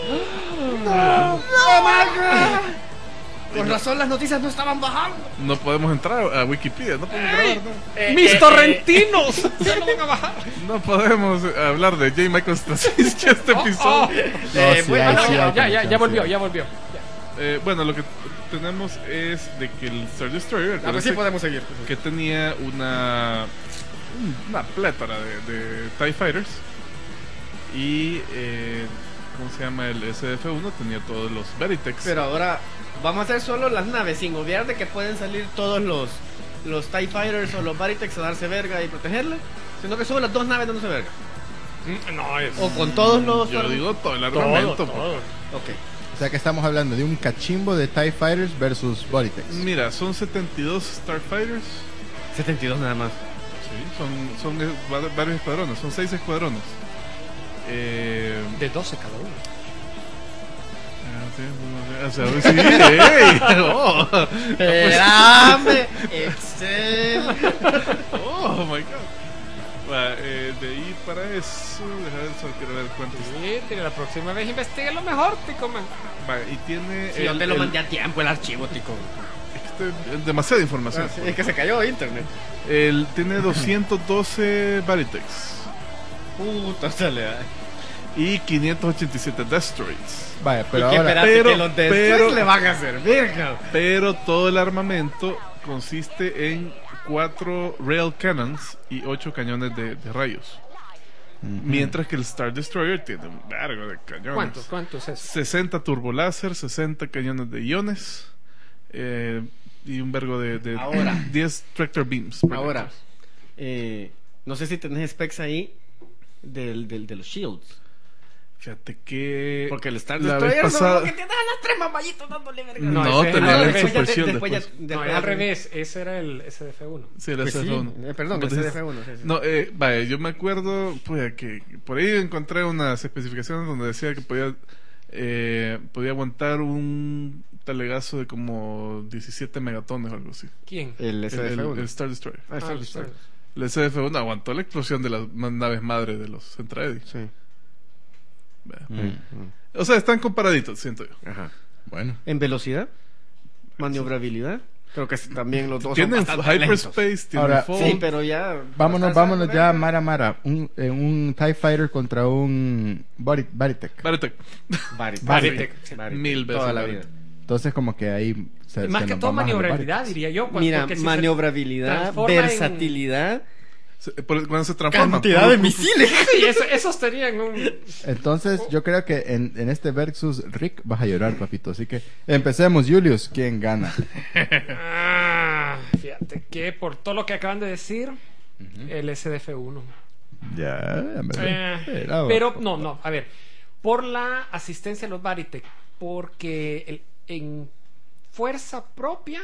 Con razón las noticias no estaban bajando. No podemos entrar a Wikipedia, no podemos grabar, no. Eh, ¡Mis eh, torrentinos! ¡Se lo van a bajar! No podemos hablar de J. Michael Straczynski este Oh, episodio. oh. eh, No, sí bueno, hay, Ah, no, sí ya, hay ya, ya, conexión, ya sí volvió, hay. ya volvió. Eh, bueno, lo que tenemos es de que el Star Destroyer A ver si acuérdense podemos seguir. que tenía una una plétora de, de TIE Fighters y eh, ¿cómo se llama? El S D F uno tenía todos los Veritex. Pero ahora vamos a hacer solo las naves, sin obviar de que pueden salir todos los los TIE Fighters o los Baritex a darse verga y protegerle, sino que solo las dos naves dándose verga. Mm, No, es. O con todos los... Yo digo todo el Todo, armamento. todo. Ok. O sea que estamos hablando de un cachimbo de TIE Fighters versus Vortex. Mira, son setenta y dos Starfighters. setenta y dos nada más. Sí, son, son eh, va- varios escuadrones, son seis escuadrones. Eh, De doce cada uno. ah, sí, o sea, sí, ey, oh, Espérame. Excel. oh my god. Va, eh, de ahí para eso, deja ver, solo quiero ver cuántos. Sí, tira, la próxima vez investigue lo mejor, tico, man. Va, y tiene. Sí, yo el- te lo el- mandé a tiempo el archivo, tico. este, es demasiada información. Ah, sí, es que se cayó internet. Él tiene doscientos doce Baritex Puta, se le da. y quinientos ochenta y siete Destroids. Vaya, pero y que ahora. espérate pero- que los de pero- después le van a servir, cabrón. Pero todo el armamento consiste en cuatro rail cannons y ocho cañones de, de rayos. Mientras que el Star Destroyer tiene un largo de cañones. ¿Cuántos? ¿Cuántos es? sesenta turboláser, sesenta cañones de iones eh, y un vergo de, de Ahora. diez tractor beams. Ahora, eh, no sé si tenés specs ahí del, del, de los shields. Fíjate que Porque el Star la Destroyer vez no, pasada no, que tiene a las tres mamayitos dándole verga. no, No, ese es tenía al el revés. Super ya- Shield después ya- después. No, después es al ya- revés. Ese era el S D F uno. Sí, el Pues S D F uno. sí, eh, perdón, el Entonces, S D F uno. Sí, sí. No, eh, vaya, yo me acuerdo pues, que por ahí encontré unas especificaciones donde decía que podía eh, podía aguantar un talegazo de como diecisiete megatones o algo así. ¿Quién? El S El, D F el- uno. el Star Destroyer. Ah, Star Ah, Destroyer. El S D F uno aguantó la explosión de las ma- naves madre de los Centraedi. Sí. Vaya. Mm, O sea, están comparaditos, siento yo. Ajá. Bueno. En velocidad, maniobrabilidad, creo que es- también los dos son Tienen bastante lentos. hyperspace, tienen Ahora, fall. Sí, pero ya. Vámonos, bastante vámonos ya, verga. Mara Mara. Un, eh, un TIE Fighter contra un Bari- Baritech. Baritech. Baritech. Baritech. Baritech. Mil veces Toda la Baritech. vida. Entonces, como que ahí. Se, Más se que nos todo va más a los maniobrabilidad, Baritex. diría yo. pues, Mira, porque si se maniobrabilidad, transforma en- versatilidad, Se- por- Cuando se transforma. cantidad de misiles. Sí, eso, esos tenían un... Entonces, yo creo que en, en este versus Rick vas a llorar, papito. Así que empecemos, Julius. ¿Quién gana? Ah, fíjate que por todo lo que acaban de decir, el S D F uno. Ya, hombre. Eh, Era, pero no, no, a ver, por la asistencia de los Baritech, porque el- en fuerza propia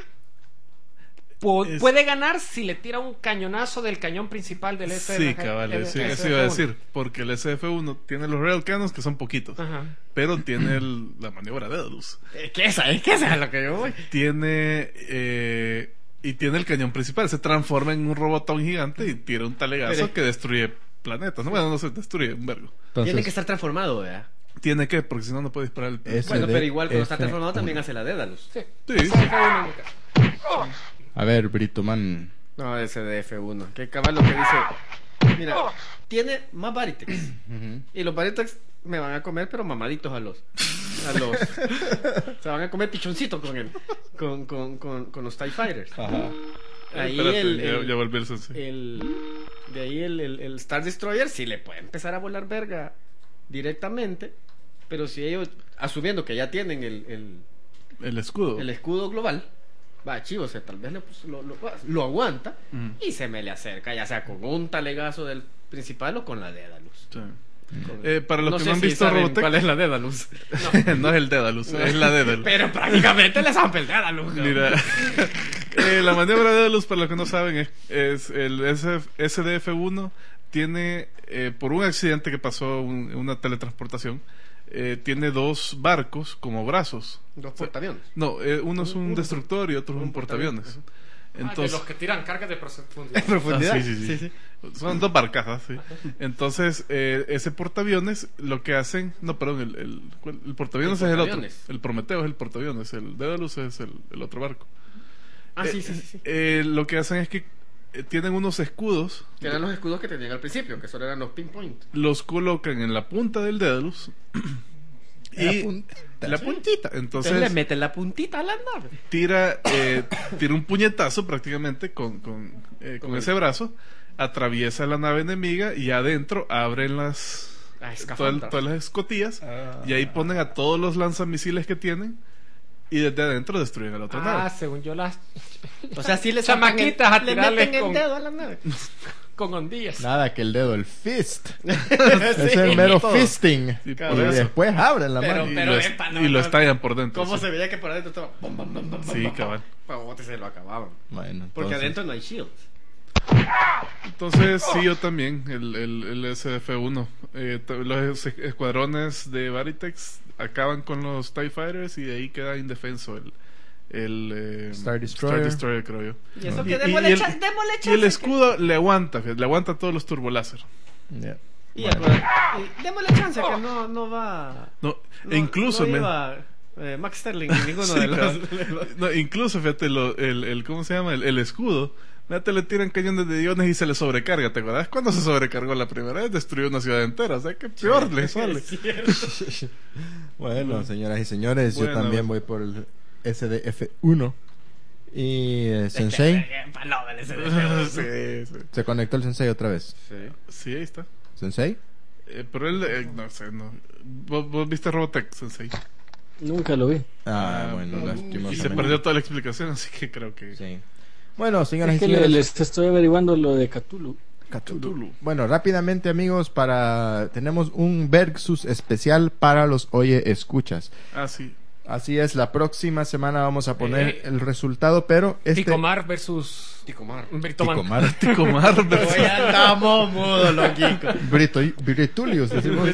po- Es- puede ganar si le tira un cañonazo del cañón principal del S D F. Sí, cabal, el- sí, el eso iba a S D F uno. decir. Porque el S D F uno tiene los rail cannons que son poquitos. Ajá. Pero tiene el- la maniobra de Dedalus. Es que esa, es que esa es a lo que yo voy. Tiene. eh, y tiene el cañón principal. Se transforma en un robotón gigante y tira un talegazo Pero- que destruye planetas. ¿no? Bueno, no se destruye un vergo. Entonces, Tiene que estar transformado, ¿verdad? Tiene que, porque si no, no puede disparar el... Es- Bueno, S D pero igual cuando está F transformado también uno. hace la Dédalus. Sí. Sí, Ese sí. fue uno en mi caso. A ver, Britoman. No, ese de F uno. Que cabal lo que dice. Mira, tiene más Baritex. Y los Baritex me van a comer, pero mamaditos a los. A los. Se van a comer pichoncitos con él. Con, con, con, con los TIE Fighters. Ajá. Ahí Espérate, el, ya, el- ya volví el sensei. el- de ahí el, el, el Star Destroyer sí le puede empezar a volar verga directamente. Pero si ellos, asumiendo que ya tienen el, el, El escudo. el escudo global, va chivo, o sea, tal vez le pus- lo, lo, lo aguanta Mm. y se me le acerca, ya sea con un talegazo del principal o con la Dédalus. Sí. Con- Eh, para los no que sé no han si visto saben Robotech, ¿cuál es la Dédalus? no es el Dédalus, es la Dédalus. Pero prácticamente le zampa el Dédalus. Mira, eh, la maniobra de Dédalus, para los que no saben, es, es el S D F uno tiene, eh, por un accidente que pasó, un- una teletransportación, eh, tiene dos barcos como brazos. Dos portaaviones. No, eh, uno es un Un- destructor y otro es un un portaaviones. Ah, de Entonces, los que tiran cargas de profundidad. profundidad. Ah, sí, sí, sí. Son dos barcazas, sí. Entonces, eh, ese portaaviones, lo que hacen... No, perdón, el, el, ¿cuál? El portaaviones El es el otro. portaaviones. El Prometeo es el portaaviones. El Dédalus es el, el otro barco. Ah, sí, Eh, sí, sí. sí. eh, lo que hacen es que eh, tienen unos escudos, Que eran los escudos que tenían al principio, que solo eran los pinpoint. los colocan en la punta del Dédalus. y La puntita, la sí. puntita. Entonces le Entonces, meten la puntita a la nave. tira, eh, tira un puñetazo prácticamente con, con, eh, con Con ese brazo, atraviesa la nave enemiga y adentro abren las Ah, todas, escafandra. todas las escotillas Ah. y ahí ponen a todos los lanzamisiles que tienen y desde adentro destruyen a la otra Ah, nave. según yo las O sea, sí le zampan el- chamaquitas a le tirarle meten con, el dedo a la nave. con ondillas. Nada que el dedo, el fist. Es el mero todo. fisting. Sí, Y por eso. después abren la Pero- mano. y, pero lo, epa, no, y lo no. estallan por dentro. ¿Cómo sí. se veía que por adentro estaba? Bom, bom, bom, bom, Sí, bom, cabal. bom. Se lo acababan. Bueno, Porque entonces- adentro no hay shields. Entonces, sí, yo también, el, el, el S D F uno. Eh, t- los es- escuadrones de Baritex acaban con los TIE Fighters y de ahí queda indefenso el, el eh, Star Destroyer. Star Destroyer, creo yo. Y eso Y- que y- démosle y el- cha- démosle Y chance el que- escudo le aguanta, fíjate, le aguanta todos los turboláser. Ya. Y Bueno. acuérdate, y démosle chance que no, no va. No, No, e incluso no me- iba, eh, Max Sterling en ninguno Sí, de los. cabal. de los- no, incluso fíjate lo- el, el cómo se llama el, el escudo. Fíjate, le tiran cañones de iones y se le sobrecarga. ¿Te acuerdas cuando se sobrecargó la primera vez? Destruyó una ciudad entera. O sea, que peor le sale. Es cierto. Bueno, señoras y señores, Bueno, yo también voy por el S D F uno. Y eh, Sensei, Paloma, el S D F. sí, sí. se conectó el Sensei otra vez. Sí, ahí está. ¿Sensei? Eh, pero él, eh, no sé, no. ¿Vos, vos viste Robotech, Sensei? Nunca lo vi. Ah, Ah, bueno, y lastimosamente. se perdió toda la explicación, así que creo que... Sí. Bueno, señoras Es y que le- señores. les estoy averiguando lo de Cthulhu. Cthulhu. Bueno, rápidamente amigos, para tenemos un Versus especial para los Oye Escuchas. Ah, sí. Así es, la próxima semana vamos a poner Eh, el resultado, pero este Ticomar versus Ticomar. Britoman. Ticomar. Ticomar versus... Hoy andamos mudos, loquico. Brito, Britulius, decimos.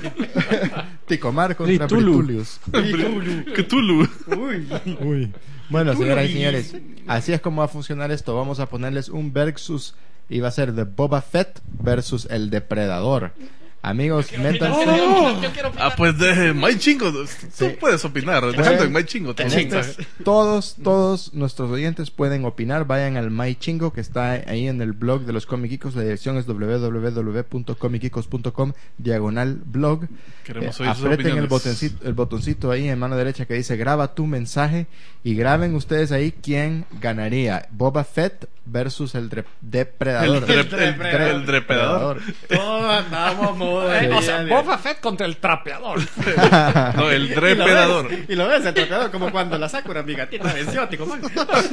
Ticomar contra Britulu. Britulius. Cthulhu. Uy. Uy. Bueno, señoras y señores, así es como va a funcionar esto. Vamos a ponerles un versus y va a ser de Boba Fett versus el Depredador. Amigos, métanse. Yo quiero Ah, pues de My Chingo. Tú Sí. puedes opinar. Pueden- Dejando en My Chingo. te En chingas. este- todos, todos nuestros oyentes pueden opinar. Vayan al My Chingo que está ahí en el blog de los Comic Geekos. La dirección es doble u doble u doble u punto comic geekos punto com diagonal blog. Queremos Eh, oír sus aprieten el opiniones. botoncito, el botoncito ahí en mano derecha que dice graba tu mensaje y graben ustedes ahí quién ganaría. Boba Fett versus el dre- depredador. El, drep- el, depredador. el drepedador. Todos andamos mudos. Eh, o Sí, sea, ya, Boba Fett contra el trapeador. No, el Y lo drepedador. ves, Y lo ves, el trapeador, como cuando la Sakura, mi gatita, venció a Ticomar.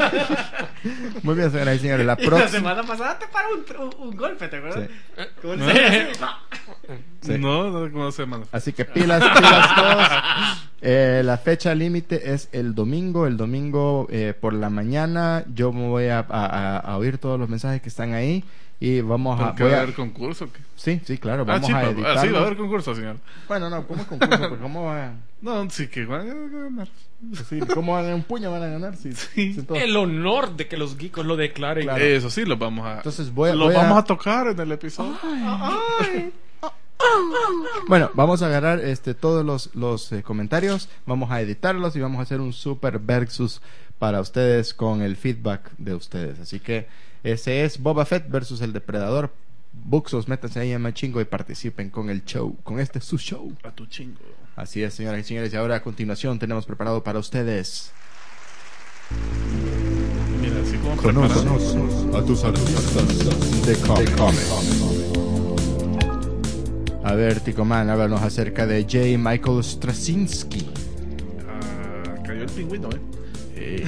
Muy bien, señoras y señores. La Y la próxima. semana pasada te paró un, un, un golpe, ¿te acuerdas? Sí. Como el ¿No? serie así. Sí. No, no, ¿cómo se llama? Así que pilas, pilas todos. Eh, la fecha límite es el domingo. El domingo eh, por la mañana yo me voy a, a- a- a oír todos los mensajes que están ahí Y vamos a... ¿Pero que voy va a a- haber concurso? ¿o qué? Sí, sí, claro, Ah, vamos sí, a pa- editarlo. ah, sí, va a haber concurso, señor. Bueno, no, ¿cómo es concurso? Pues, ¿cómo va a... No, sí que van a ganar. Sí, ¿cómo van a un puño van a ganar? Sí, Sí. sí, todo. El honor de que los geekos lo declaren. Claro. Eso sí, los vamos a... Entonces voy a... los voy a- vamos a tocar en el episodio. Bueno, vamos a agarrar este, todos los, los eh, comentarios, vamos a editarlos y vamos a hacer un super versus para ustedes con el feedback de ustedes. Así que ese es Boba Fett versus el Depredador. Buxos, métanse ahí en Machingo y participen con el show, con este su show. A tu chingo. Así es, señoras y señores. Y ahora a continuación tenemos preparado para ustedes. Mira, así como preparando. a tus artistas de cómic. A ver, Tico Man, háblanos acerca de J. Michael Straczynski. Ah, cayó el pingüino, ¿eh? Eh,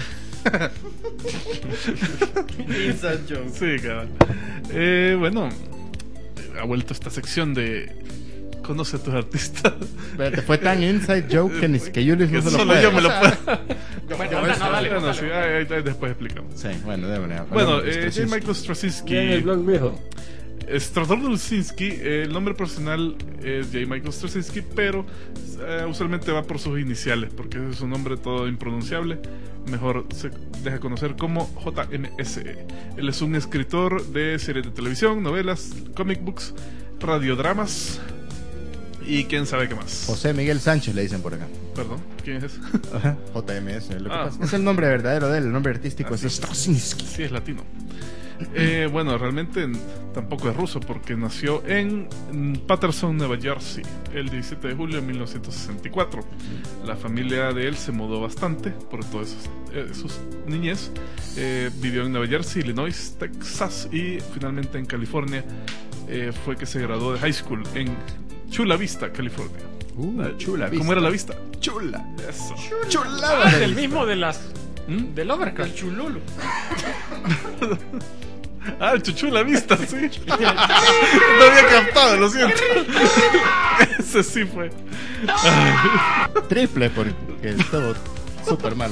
Inside joke. Sí, cabrón. Eh, bueno, ha vuelto esta sección de conoce a tus artistas. Espérate, fue tan inside joke que, ni, que Julius no Que se lo solo puede. yo me lo puedo. Bueno, ahora no, dale. Bueno, dale. sí, ahí- ahí después explicamos. Sí, bueno, démosle. Bueno, Hablamos de eh, J. Straczynski. Michael Straczynski. Ya en el blog viejo. Straczynski, eh, el nombre profesional es J. Michael Straczynski, pero eh, usualmente va por sus iniciales, porque es un nombre todo impronunciable. Mejor se deja conocer como J M S. Él es un escritor de series de televisión, novelas, comic books, radiodramas y quién sabe qué más. José Miguel Sánchez le dicen por acá. Perdón, ¿quién es ese? Ajá, J M S. Lo que Ah. pasa es el nombre verdadero de él, el nombre artístico Ah, es sí. Straczynski. Sí, es latino. Eh, bueno, realmente tampoco es ruso porque nació en Paterson, Nueva Jersey, el diecisiete de julio de mil novecientos sesenta y cuatro. La familia de él se mudó bastante por toda su niñez. Eh, vivió en Nueva Jersey, Illinois, Texas y finalmente en California. Eh, fue que se graduó de high school en Chula Vista, California. Uh, chula vista. ¿Cómo era la vista? Chula. Eso. Chula. Ah, del mismo de las. ¿Mm? Del Overcast. Chululu. Ah, el chuchu la vista, sí. No había captado, lo siento. Ese sí fue. Triple porque estuvo súper mal.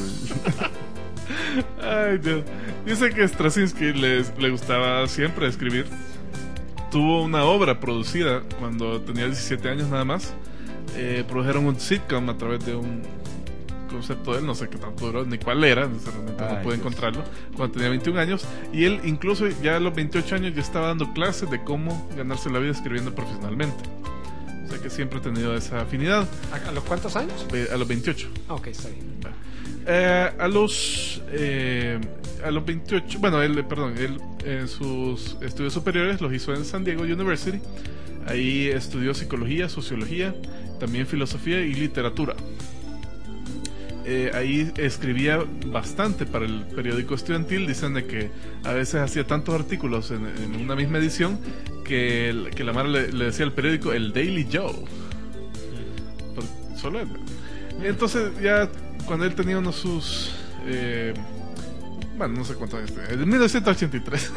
Ay, Dios. Dice que Straczynski les, le gustaba siempre escribir. Tuvo una obra producida cuando tenía diecisiete años nada más. Eh, produjeron un sitcom a través de un concepto de él, no sé qué tanto duró ni cuál era, sinceramente no Ay, pude Dios. encontrarlo, cuando tenía veintiún años. Y él incluso ya a los veintiocho años ya estaba dando clases de cómo ganarse la vida escribiendo profesionalmente. O sea que siempre he tenido esa afinidad. ¿A los cuántos años? Eh, a los veintiocho. Ah, ok, está bien. Eh, a los eh, a los veintiocho, bueno, él, perdón, él en sus estudios superiores los hizo en San Diego University. Ahí estudió psicología, sociología, también filosofía y literatura. Eh, ahí escribía bastante para el periódico estudiantil. Dicen de que a veces hacía tantos artículos en, en una misma edición que, el- que la Mara le, le decía al periódico el Daily Joe. Por- solo él. Entonces ya cuando él tenía unos sus... eh, bueno, no sé cuántos años tenía. En mil novecientos ochenta y tres.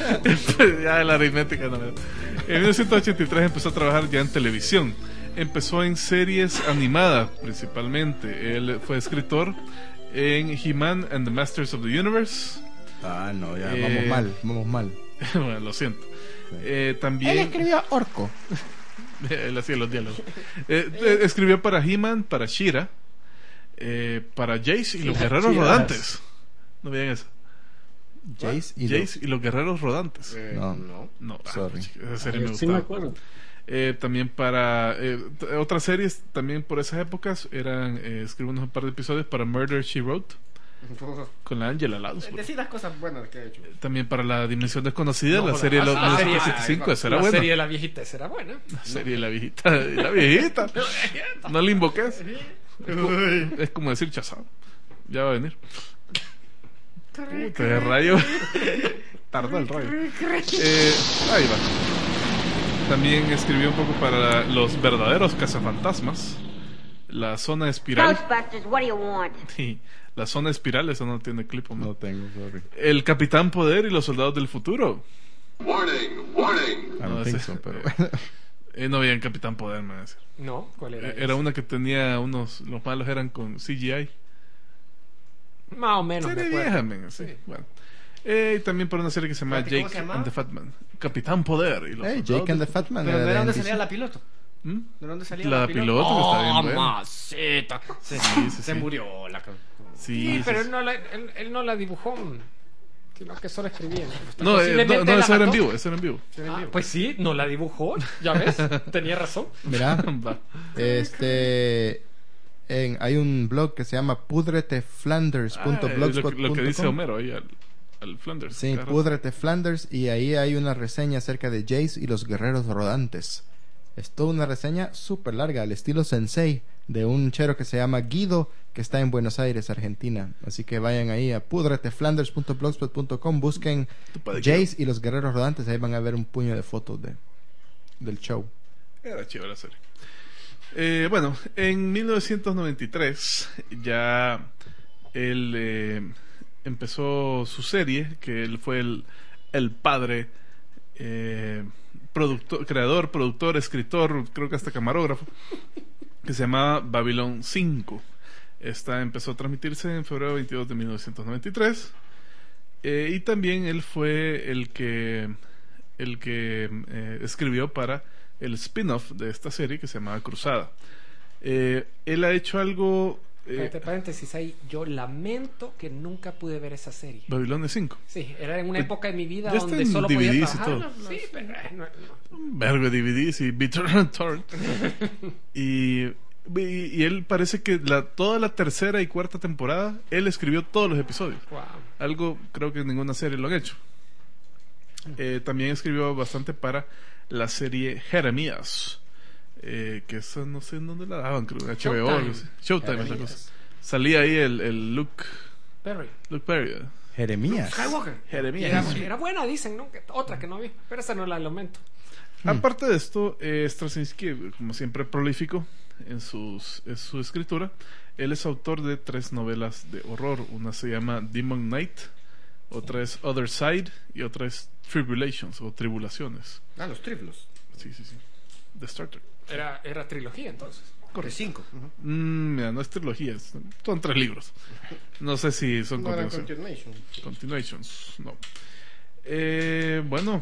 Ya la aritmética no me da. En mil novecientos ochenta y tres empezó a trabajar ya en televisión. Empezó en series animadas principalmente. Él fue escritor en He-Man and the Masters of the Universe. Ah, no, ya Eh, vamos mal, vamos mal. Bueno, lo siento. Eh, Él también escribió Orco. él hacía los diálogos. Eh, eh, escribió para He-Man, para She-Ra, eh, para Jace y los Guerreros She-Ra. Rodantes. No vean eso. Jace y Jace y los Guerreros Rodantes. Eh, No. no. No, ah, Sorry. esa serie me Sí me gustaba. acuerdo. Eh, también para eh, t- otras series también por esas épocas eran eh, escribió unos par de episodios para Murder She Wrote con la Angela Lansbury. Decir las cosas buenas que ha hecho. También para La Dimensión Desconocida, No, la la- serie de los la mil serie- novecientos setenta y cinco, esa era la buena. serie de la viejita, esa era buena. La serie de la viejita, la viejita. No la invoques. Es como, es como decir chazado. Ya va a venir. Puta de rayo. Tardó el rayo. Eh, ahí va. También escribió un poco para los verdaderos cazafantasmas. La zona espiral. Ghostbusters, what do you want? Sí, la zona espiral, eso no tiene clip, ¿o no? No tengo, sorry. El Capitán Poder y los Soldados del Futuro. Warning, warning. I don't No, think ese- so, pero Eh, no había Capitán Poder, me va a decir. No, ¿cuál era? Eh, Era una que tenía unos. Los malos eran con C G I. Más o menos, me Serie acuerdo. vieja, men, sí, bueno. Eh, y también por una serie que se llama ¿Cómo Jake se llamaba? and the Fat Man. Capitán Poder. Y los Hey, soldados Jake and the de- Fat Man. Pero era ¿de de dónde N B C. salía la piloto? ¿Mm? ¿De dónde salía La la, piloto que está bien buena. Mamacita. Se, Sí, sí, se sí. murió la cabrón. Sí, Sí, sí, pero sí. él no, la, él, él no la dibujó, sino que solo escribía. No, eh, no, Posiblemente no, la eso era en mató. vivo, eso era en vivo. Ah, pues sí, no la dibujó, ya ves, tenía razón. Mira, Va. este... en- hay un blog que se llama pudreteflanders punto Ah, blogspot lo, que- lo que dice punto com. Homero ahí al, al Flanders. Sí, cada rato. Pudrete Flanders, y ahí hay una reseña acerca de Jace y los guerreros rodantes. Es toda una reseña súper larga, al estilo Sensei, de un chero que se llama Guido, que está en Buenos Aires, Argentina. Así que vayan ahí a pudreteflanders punto blogspot punto com, busquen Tu padre Jace y los guerreros rodantes, ahí van a ver un puño de fotos de, del show. Era chévere la serie. Eh, bueno, en mil novecientos noventa y tres ya él eh, empezó su serie, que él fue el, el padre, eh, productor, creador, productor, escritor, creo que hasta camarógrafo, que se llamaba Babylon cinco. Esta empezó a transmitirse en febrero veintidós de mil novecientos noventa y tres. Eh, y también él fue el que el que eh, escribió para el spin-off de esta serie que se llamaba Cruzada. Eh, él ha hecho algo... eh, Espérate, paréntesis ahí, yo lamento que nunca pude ver esa serie. Babilonia cinco. Sí, era en una Pues, época de mi vida ya está donde en solo D V Ds y podía trabajar. todo. Sí, pero eh, no, no. Un vergo de D V Ds y BitTorrent. Torrent. y, y, y él parece que la, toda la tercera y cuarta temporada, él escribió todos los episodios. Wow. Algo creo que ninguna serie lo han hecho. Eh, también escribió bastante para la serie Jeremías, eh, que eso no sé en dónde la daban, creo, en H B O, Showtime. algo así. Showtime, esa Jeremías. cosa. Salía ahí el, el Luke, Perry. Luke Perry. ¿eh? Jeremías. Skywalker. Era, Jeremías. era buena, dicen, ¿no? Que- Otra que no vi, pero esa no la lamento. Aparte de esto, eh, Straczynski, como siempre prolífico en, sus, en su escritura, él es autor de tres novelas de horror. Una se llama Demon Knight, otra es Other Side y otra es Tribulations o Tribulaciones. Ah, los triplos. Sí, sí, sí. De Star Trek. Era, era trilogía entonces. De cinco. Ujú. Mm, mira, no es trilogía, es- son tres libros. No sé si son No era continuación. continuation. Continuations, no. Eh, bueno,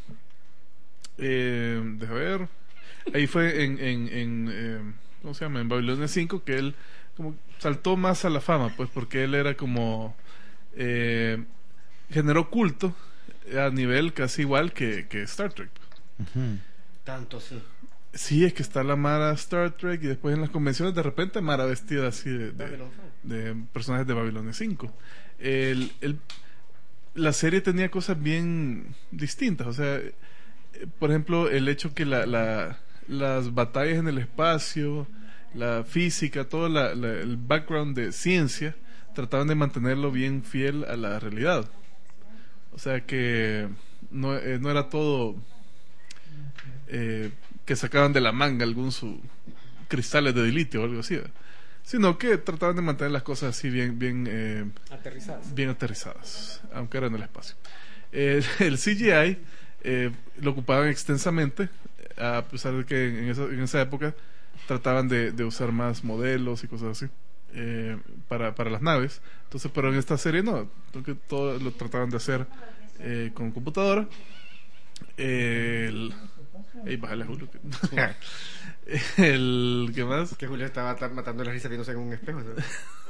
eh, deja ver. Ahí fue en, en, en eh, ¿cómo se llama? En Babilonia cinco que él como saltó más a la fama, pues porque él era como eh, generó culto a nivel casi igual que, que Star Trek. Ujú. Tanto sí. Sí, es que está la Mara Star Trek y después en las convenciones de repente Mara vestida así de, de, Babylon cinco. de personajes de Babilonia cinco. El, el, la serie tenía cosas bien distintas, o sea, eh, por ejemplo, el hecho que la, la, las batallas en el espacio, la física, todo la, la- el background de ciencia, trataban de mantenerlo bien fiel a la realidad. O sea que no, eh, no era todo eh, que sacaban de la manga algún su cristales de dilitio o algo así, ¿verdad? Sino que trataban de mantener las cosas así bien bien eh, Aterrizadas. bien aterrizadas, aunque era en el espacio. Eh, el C G I eh, lo ocupaban extensamente, a pesar de que en esa, en esa época trataban de, de usar más modelos y cosas así eh, para, para las naves. Entonces, pero en esta serie no, porque todo lo trataban de hacer eh, con computadora. El, ey, bájale, Julio. El, ¿qué más? Que Julio estaba ta- matando la risa viéndose en un espejo. ¿sabes?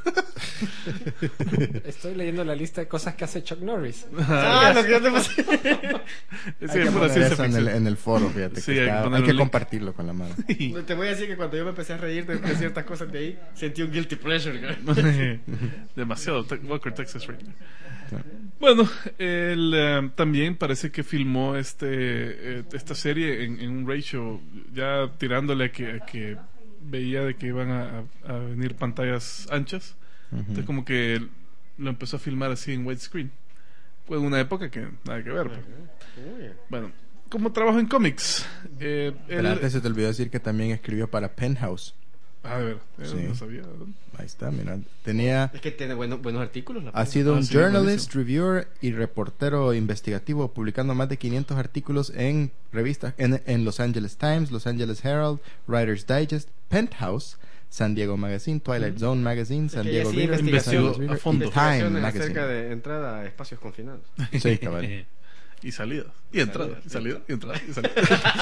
Estoy leyendo la lista de cosas que hace Chuck Norris. Ah, lo que yo te pasé. Sí, Hay que es pura poner ciencia eso en el, ficción. en el foro, fíjate. Sí, que hay que está- poner hay un que link. compartirlo con la mano. Te voy a decir que cuando yo me empecé a reír de, de ciertas cosas de ahí, sentí un guilty pleasure. ¿no? Demasiado. Te- Walker, Texas Ranger. Bueno, él eh, también parece que filmó este eh, esta serie en, en un ratio ya tirándole a que, a que veía de que iban a, a- a venir pantallas anchas. Entonces como que lo empezó a filmar así en widescreen. Fue en una época que nada que ver. pues. Bueno, como trabajo en cómics. Eh, él- Pero antes se te olvidó decir que también escribió para Penthouse. Ah, de ver, eh, Sí. no sabía. Ahí está, mira. Tenía... Es que tiene buenos, buenos artículos. La Ha sido Ah, un sí, journalist, buenísimo. reviewer y reportero investigativo, publicando más de quinientos artículos en revistas en, en Los Angeles Times, Los Angeles Herald, Writer's Digest, Penthouse, San Diego Magazine, Twilight Zone Magazine, San que Diego ella sí Reader, investigación Los Angeles Reader, a fondo. y Time Investigaciones Magazine. acerca de entrada a espacios confinados. Sí, cabal. Y salidas. Y entradas. Y salidas. Y entradas. Y salidas.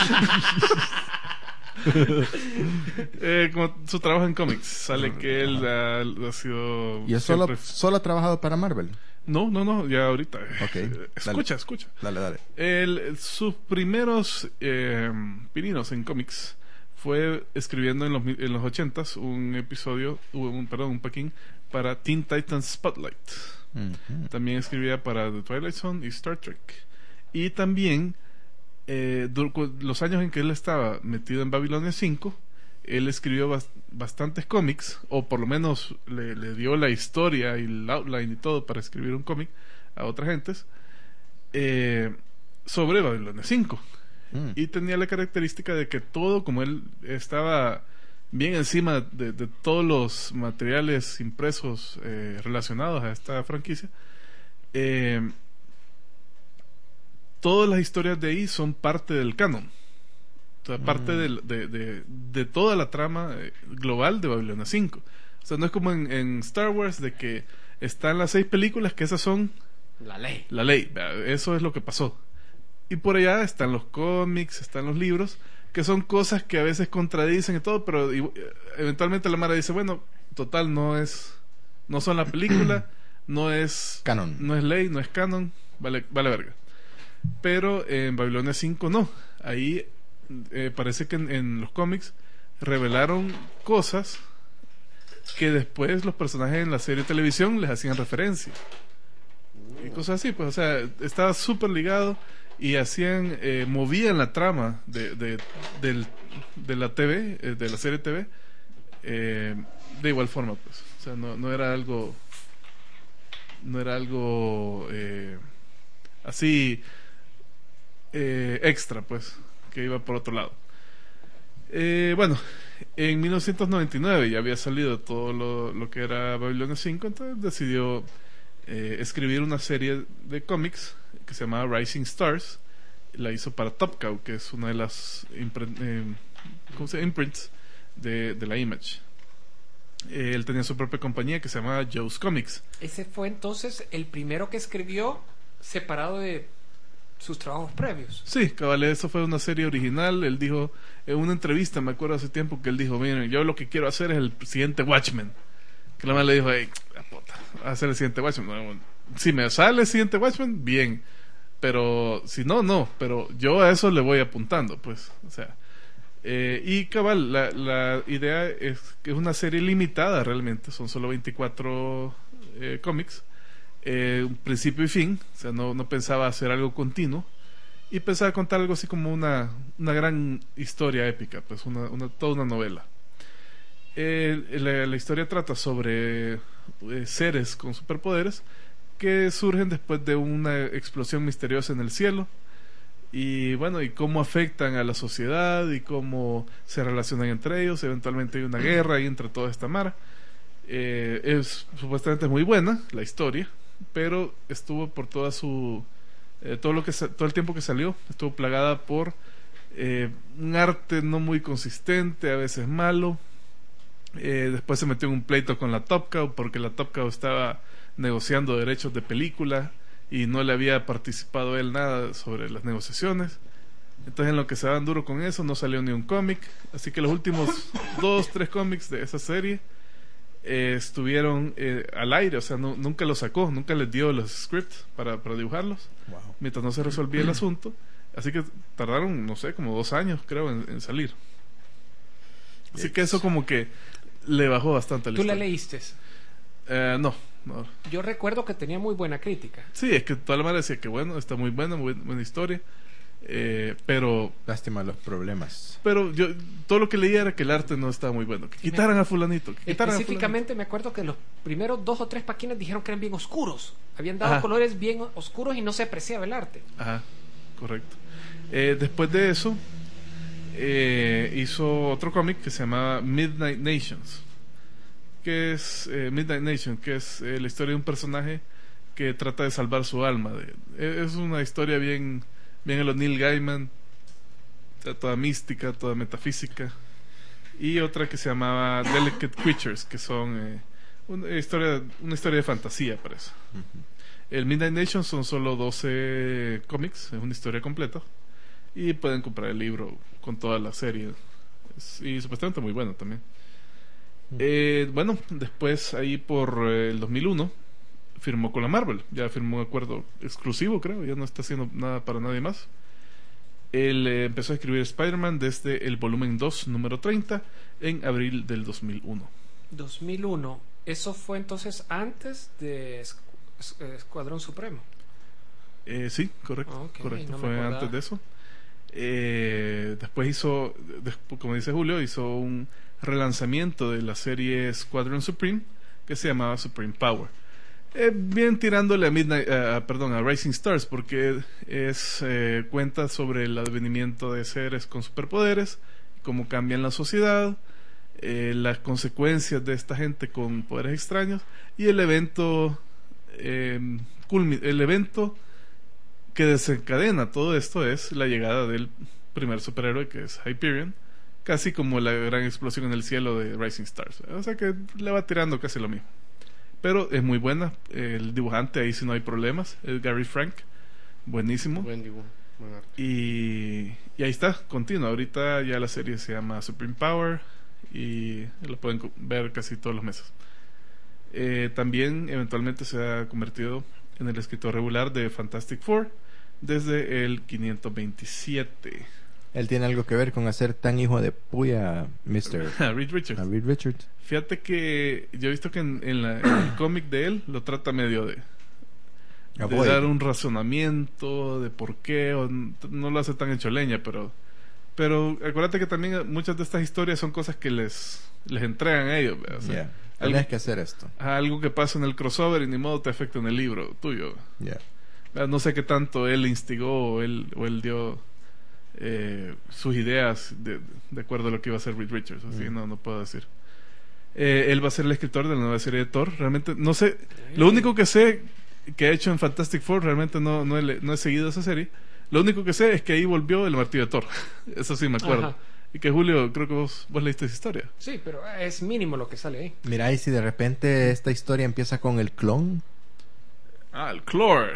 eh, como su trabajo en cómics. Sale que él ha, ha sido... ¿Y él solo, siempre- solo ha trabajado para Marvel? No, no, no. Ya ahorita. Ok, Eh, Escucha, escucha. Dale, dale. El, sus primeros eh, pininos en cómics fue escribiendo en los, mi- en los ochentas un episodio, un, perdón, un paquín para Teen Titans Spotlight. Ujú. También escribía para The Twilight Zone y Star Trek. Y también, eh, dur- cu- los años en que él estaba metido en Babilonia cinco, él escribió bas- bastantes cómics, o por lo menos le, le dio la historia y el outline y todo para escribir un cómic a otras gentes, eh, sobre Babilonia cinco. Mm. Y tenía la característica de que todo, como él estaba bien encima de, de todos los materiales impresos eh, relacionados a esta franquicia, eh, todas las historias de ahí son parte del canon. O sea, parte Mm. del- de, de, de toda la trama eh, global de Babilonia cinco. O sea, no es como en, en Star Wars de que están las seis películas que esas son La ley. la ley. Vea, eso es lo que pasó. Y por allá están los cómics, están los libros, que son cosas que a veces contradicen y todo, pero y- eventualmente la Mara dice, bueno, total, no es, no son la película, no es Canon. no es ley, no es canon, vale, vale verga. Pero en Babilonia cinco no. Ahí eh, parece que en, en los cómics revelaron cosas que después los personajes en la serie de televisión les hacían referencia. Y cosas así, pues, o sea, estaba súper ligado y hacían, eh, movían la trama de, de, del- de la T V, eh, de la serie T V, eh, de igual forma, pues. O sea, no, no era algo, no era algo eh, así eh, extra, pues, que iba por otro lado. Eh, bueno, en mil novecientos noventa y nueve ya había salido todo lo, lo que era Babilonia cinco, entonces decidió eh, escribir una serie de cómics que se llamaba Rising Stars. La hizo para Top Cow, que es una de las impre- eh, ¿cómo se llama? imprints de, de la Image. Eh, él tenía su propia compañía que se llamaba Joe's Comics. Ese fue entonces el primero que escribió separado de sus trabajos previos. Sí, cabal, eso fue una serie original. Él dijo, en una entrevista, me acuerdo hace tiempo, que él dijo, miren, yo lo que quiero hacer es el siguiente Watchmen. Que la madre le dijo, hey, la puta, va a hacer el siguiente Watchmen. No, bueno, si me sale el siguiente Watchmen, bien. Pero si no, no. Pero yo a eso le voy apuntando, pues. O sea, eh, y cabal, la, la idea es que es una serie limitada realmente. Son solo veinticuatro eh, cómics. Eh, un principio y fin, o sea, no, no pensaba hacer algo continuo y pensaba contar algo así como una, una gran historia épica, pues una, una, toda una novela. Eh, la, la historia trata sobre eh, seres con superpoderes que surgen después de una explosión misteriosa en el cielo y bueno, y cómo afectan a la sociedad y cómo se relacionan entre ellos. Eventualmente hay una guerra ahí entre toda esta mara. Eh, es supuestamente muy buena la historia, pero estuvo por toda su eh, todo lo que sa- todo el tiempo que salió estuvo plagada por eh, un arte no muy consistente, a veces malo. Eh, después se metió en un pleito con la Top Cow porque la Top Cow estaba negociando derechos de película y no le había participado él nada sobre las negociaciones. Entonces en lo que se daban duro con eso no salió ni un cómic, así que los últimos dos, tres cómics de esa serie Eh, estuvieron eh, al aire, o sea, no, nunca los sacó, nunca les dio los scripts para, para dibujarlos, Wow. mientras no se resolvía el asunto. Así que tardaron, no sé, como dos años, creo, en, en salir. Así que eso como que le bajó bastante la ¿Tú la historia. leíste? Eh, no, no. Yo recuerdo que tenía muy buena crítica. Sí, es que toda la madre decía que bueno, está muy buena, muy buena historia. Eh, pero Lástima los problemas. pero yo todo lo que leía era que el arte no estaba muy bueno, que Sí, me- quitaran a fulanito, que quitaran a Específicamente me acuerdo que los primeros dos o tres paquines dijeron que eran bien oscuros. Habían dado Ajá. colores bien oscuros y no se apreciaba el arte. fulanito. Ajá, correcto. Eh, después de eso eh, hizo otro cómic que se llamaba Midnight Nations, que es eh, Midnight Nation, que es eh, la historia de un personaje que trata de salvar su alma. De, eh, es una historia bien bien a lo Neil Gaiman, o sea, toda mística, toda metafísica. y otra que se llamaba Delicate Creatures, que son eh, una historia una historia de fantasía, parece. Uh-huh. El Midnight Nation son solo doce cómics, es una historia completa, y pueden comprar el libro con toda la serie. Es, y supuestamente muy bueno también. Uh-huh. Eh, bueno, después ahí por eh, el dos mil uno firmó con la Marvel, ya firmó un acuerdo exclusivo, creo, ya no está haciendo nada para nadie más. Él eh, empezó a escribir Spider-Man desde el volumen dos, número treinta, en abril del dos mil uno. dos mil uno, ¿eso fue entonces antes de Esqu- Escuadrón Supremo? Eh, sí, correcto, oh, okay. correcto, no fue antes de eso. Eh, después hizo, después, como dice Julio, hizo un relanzamiento de la serie Squadron Supreme que se llamaba Supreme Power. Eh, bien tirándole a Midnight, uh, perdón, a Rising Stars, porque es eh, cuenta sobre el advenimiento de seres con superpoderes, cómo cambian la sociedad, eh, las consecuencias de esta gente con poderes extraños, y el evento eh, culmi- el evento que desencadena todo esto es la llegada del primer superhéroe, que es Hyperion, casi como la gran explosión en el cielo de Rising Stars. O sea que le va tirando casi lo mismo. Pero es muy buena. El dibujante ahí sí no hay problemas, es Gary Frank, buenísimo. Buen dibujo. Buen arte. Y, y ahí está, continua. Ahorita ya la serie se llama Supreme Power y lo pueden co- ver casi todos los meses. Eh, también eventualmente se ha convertido en el escritor regular de Fantastic Four desde el quinientos veintisiete. Él tiene algo que ver con hacer tan hijo de puya mister Reed Richards. A Reed Richards. Fíjate que yo he visto que en, en, la, en el cómic de él lo trata medio de, de Avoid. dar un razonamiento de por qué, o n- no lo hace tan hecho leña, pero pero acuérdate que también muchas de estas historias son cosas que les les entregan a ellos, ¿verdad? O sea, Yeah. algo, Tienes que hacer esto. algo que pasa en el crossover y ni modo te afecta en el libro tuyo. Yeah. ¿Verdad? No sé qué tanto él instigó o él, o él dio eh, sus ideas de, de acuerdo a lo que iba a hacer Reed Richards, así que Mm. no, no puedo decir. Eh, él va a ser el escritor de la nueva serie de Thor. Realmente no sé, lo único que sé que ha hecho en Fantastic Four, realmente no, no, he, le- no he seguido esa serie. Lo único que sé es que ahí volvió el martillo de Thor. Eso sí me acuerdo. Ajá. Y que Julio, creo que vos, vos leíste esa historia. Sí, pero es mínimo lo que sale ahí. Mira, y si de repente esta historia empieza con el clon. Ah, el Clore.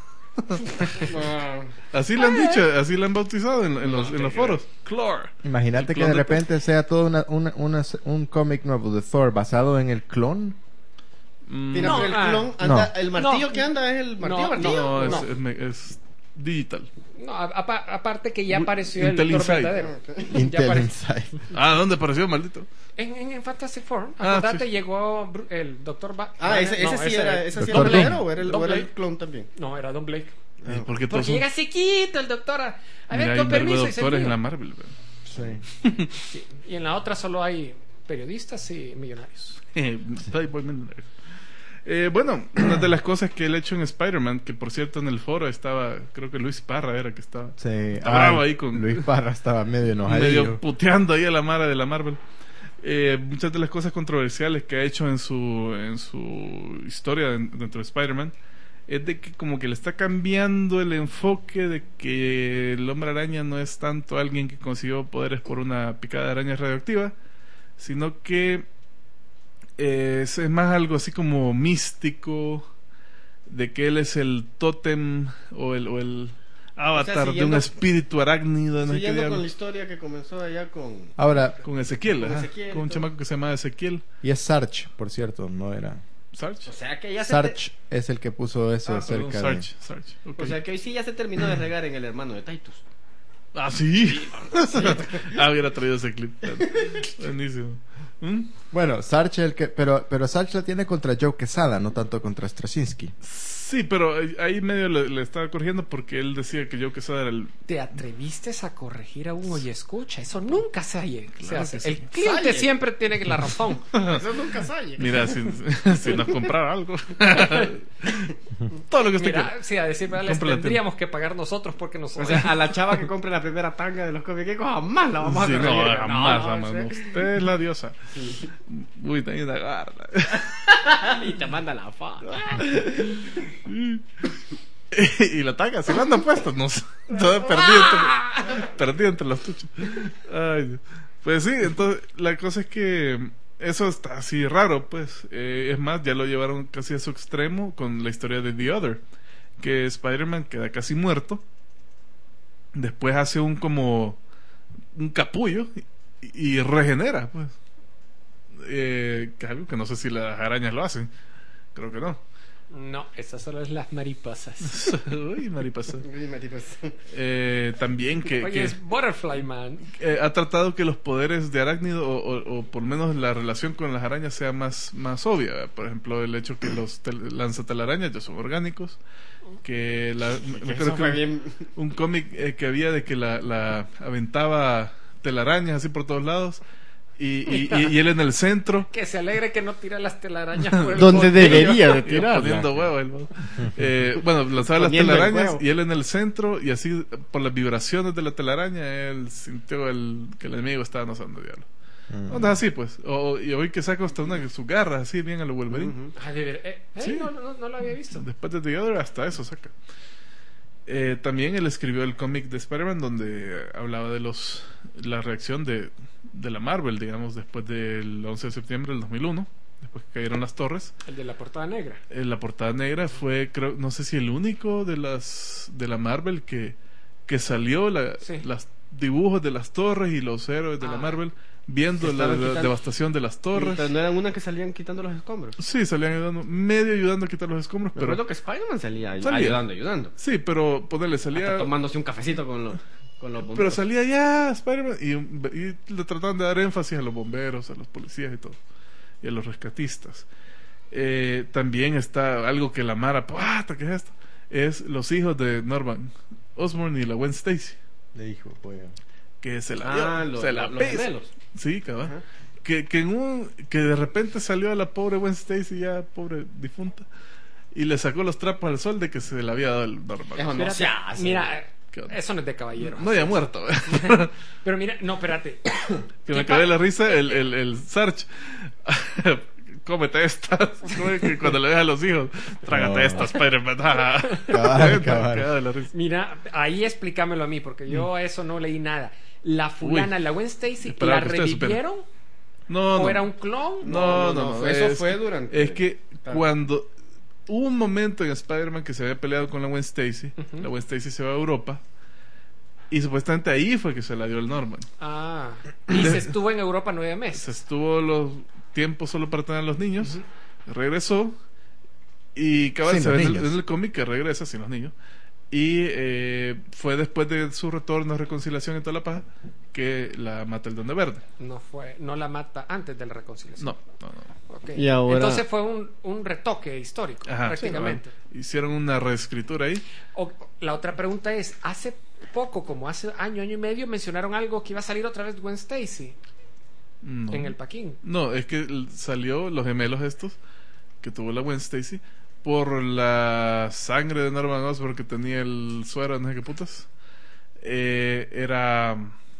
Ah, Así le han dicho, así le han bautizado en, en los, en los foros. Clore. Imagínate El que clon de de repente sea todo una, una, una- un cómic nuevo de Thor basado en el clon. Mm, Mira, No, pero el ah, clon anda, no. el martillo No. que anda es el martillo No, martillo. no, es, no. es me- es digital. No, a- apa- aparte que ya Wi- apareció el Intel Doctor Inside. verdadero. Ya Intel apare- Inside. Ah, ¿dónde apareció, maldito? En, en, en Fantastic Four, Ah, acordate, sí. llegó Bru- el Doctor Ba- Ah, ese, no, ese sí era, ese sí era Doctor el Doom. verdadero o era el, Don o era el Blake. clon también. No, era Don Blake. Eh, porque todos Porque son- llega chiquito el doctor a, a ver, Mira, hay con un verbo de permiso y se doctores en fía. la Marvel. ¿verdad? Sí. Sí, y en la otra solo hay periodistas y millonarios. Eh, Playboy Millionaire. Eh, bueno, una de las cosas que él ha hecho en Spider-Man, que por cierto en el foro estaba, creo que Luis Parra era que estaba Sí. Está bravo Ay, ahí con- Luis Parra estaba medio enojadillo. medio puteando ahí a la Mara de la Marvel. Eh, muchas de las cosas controversiales que ha hecho en su en su historia en- dentro de Spider-Man es de que como que le está cambiando el enfoque de que el hombre araña no es tanto alguien que consiguió poderes por una picada de araña radioactiva, sino que eh, es, es más algo así como místico, de que él es el tótem o el, o el avatar de un siguiendo- espíritu arácnido, no sé qué Siguiendo con diablo. la historia que comenzó allá con... Ahora, Con Ezequiel, Con ajá, Ezequiel y con un todo. chamaco que se llama Ezequiel y es Sarge, por cierto, no era. Sarge. O sea que ya se... Sarge es el que puso eso Ah, perdón, cerca de. Sarge, Sarge, ok. te- O sea que hoy sí ya se terminó de regar en el hermano de Titus. Ah, sí. Ah, hubiera traído ese clip. Buenísimo. ¿Mm? Bueno, Sarge el que, pero pero Sarge la tiene contra Joe Quesada, no tanto contra Straczynski. Sí, pero ahí medio le, le estaba corrigiendo porque él decía que yo que era el... ¿Te atreviste a corregir a un oye escucha? Eso nunca se hace. se Claro hace. que sí. El cliente Sale. siempre tiene la razón. Eso nunca sale. Mira, si, si nos comprara algo. Todo lo que usted Mira, quiera. sí, a decir verdad, les Compra la tendríamos que pagar nosotros porque nos O sea, a la chava que compre la primera tanga de los cómics, jamás la vamos a Sí, no, corregir. jamás, No, jamás. o sea, no. Usted es la diosa. Uy, también agarra. Y te manda la foto. Y la taga, si la andan puesta, no sé. Todo perdido entre, perdido entre los tuchos. Ay, Dios. Pues sí, entonces la cosa es que eso está así raro, pues. Eh, es más, ya lo llevaron casi a su extremo con la historia de The Other, que Spider-Man queda casi muerto. Después hace un como un capullo y, y regenera, pues. Eh, que es algo que no sé si las arañas lo hacen. Creo que no. No, esas solo es las mariposas. Uy, mariposa. Uy, mariposa. Eh, también que, Oye, que es Butterfly Man. eh, ha tratado que los poderes de Arácnido o, o, o por lo menos la relación con las arañas sea más, más obvia. Por ejemplo, el hecho que los tel- lanzatelarañas ya son orgánicos. Que la, me acuerdo Eso que fue un, bien. un cómic eh, que había de que la, la aventaba telarañas así por todos lados. Y, y, y, y él en el centro. Que se alegre que no tira las telarañas por el Donde bordillo. debería de Y tirar. poniendo huevo el vago. eh, bueno, lanzaba las Poniendo el telarañas huevo. y él en el centro y así por las vibraciones de la telaraña él sintió el, que el enemigo estaba lanzando diablo. Onda así pues. O, y hoy que saca hasta una de sus garras así bien a lo Wolverine. Ujú. Ah, de ver- eh, eh, Sí. no, no, no lo había visto. Después de The Other hasta eso saca. Eh, también él escribió el cómic de Spider-Man donde eh, hablaba de los la reacción de, de la Marvel, digamos, después del once de septiembre del dos mil uno, después que cayeron las torres. El de la portada negra. Eh, la portada negra fue, creo, no sé si el único de las de la Marvel que, que salió la, Sí. las dibujos de las torres y los héroes de la Ah. Marvel viendo Se la, estaban la quitando- devastación de las torres. Pero no eran una que salían quitando los escombros. Sí, salían ayudando, medio ayudando a quitar los escombros, Me pero acuerdo que Spider-Man salía, ay- Salía. ayudando, ayudando. sí, pero ponerle Hasta salía, tomándose un cafecito con los, con los pero bomberos. salía ya Spider-Man y, y le trataban de dar énfasis a los bomberos, a los policías y todo, y a los rescatistas. Eh, también está algo que la Mara, ¡pata! ¿Qué es esto? Es los hijos de Norman Osborn y la Gwen Stacy, Le dijo, pues. que se la Ah, dio, los, se la los pesa. gemelos. Sí, cabal. Ajá. Que, que en un que de repente salió a la pobre Gwen Stacy, ya pobre difunta, y le sacó los trapos al sol de que se le había dado el Norman. Eso no Espérate, se hace. mira, ¿Qué onda? eso no es de caballero. No, ya muerto. ¿eh? Pero mira, no, espérate. Que me ¿Qué acabé pa- la risa el, el, el Sarge. Cómete estas. Como que cuando le ves a los hijos, trágate No. estas, Spider-Man. Cabal, Cabal, cabal. de la risa. Mira, ahí explícamelo a mí, porque yo a eso no leí nada. La fulana, Uy, la Gwen Stacy, esperaba ¿la que ustedes supieran. revivieron? No, ¿O no. era un clon? No, no, no, no. fue- eso es fue que- durante- Es que Claro. cuando hubo un momento en Spider-Man que se había peleado con la Gwen Stacy, Ujú. la Gwen Stacy se va a Europa. Y supuestamente ahí fue que se la dio el Norman. Ah, y se estuvo en Europa nueve Se meses. estuvo los tiempos solo para tener a los niños. Regresó. Y cabal, Sin se los ve en el, niños. en el cómic que regresa sin los niños. Y eh, fue después de su retorno, reconciliación y toda la paja, que la mata el Duende Verde. No fue, no la mata antes de la reconciliación. No, no, no. Ok. Y ahora- Entonces fue un, un retoque histórico, Ajá, prácticamente. sí, hicieron una reescritura ahí. O- la otra pregunta es, hace poco, como hace año, año y medio, mencionaron algo que iba a salir otra vez Gwen Stacy No. en el Paquín. No, es que l- salió los gemelos estos que tuvo la Gwen Stacy por la sangre de Norman Osborn que tenía el suero, no sé qué putas. Eh, era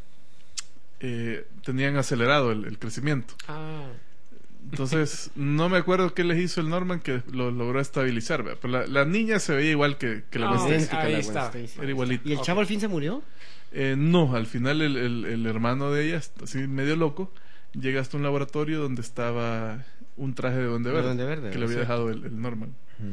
eh, tenían acelerado el, el crecimiento. Ah, Entonces, no me acuerdo qué les hizo el Norman que lo logró estabilizar, ¿verdad? Pero la, la niña se veía igual que, que la Ah, Gwen ok. Stacy. Idéntica a ahí la está. Gwen Stacy. Era igualito. ¿Y el chavo al fin se murió? Eh, no, al final el, el, el hermano de ella, así medio loco, llega hasta un laboratorio donde estaba un traje de Duende De Verde, Duende Verde, que le había sí. dejado el, el Norman.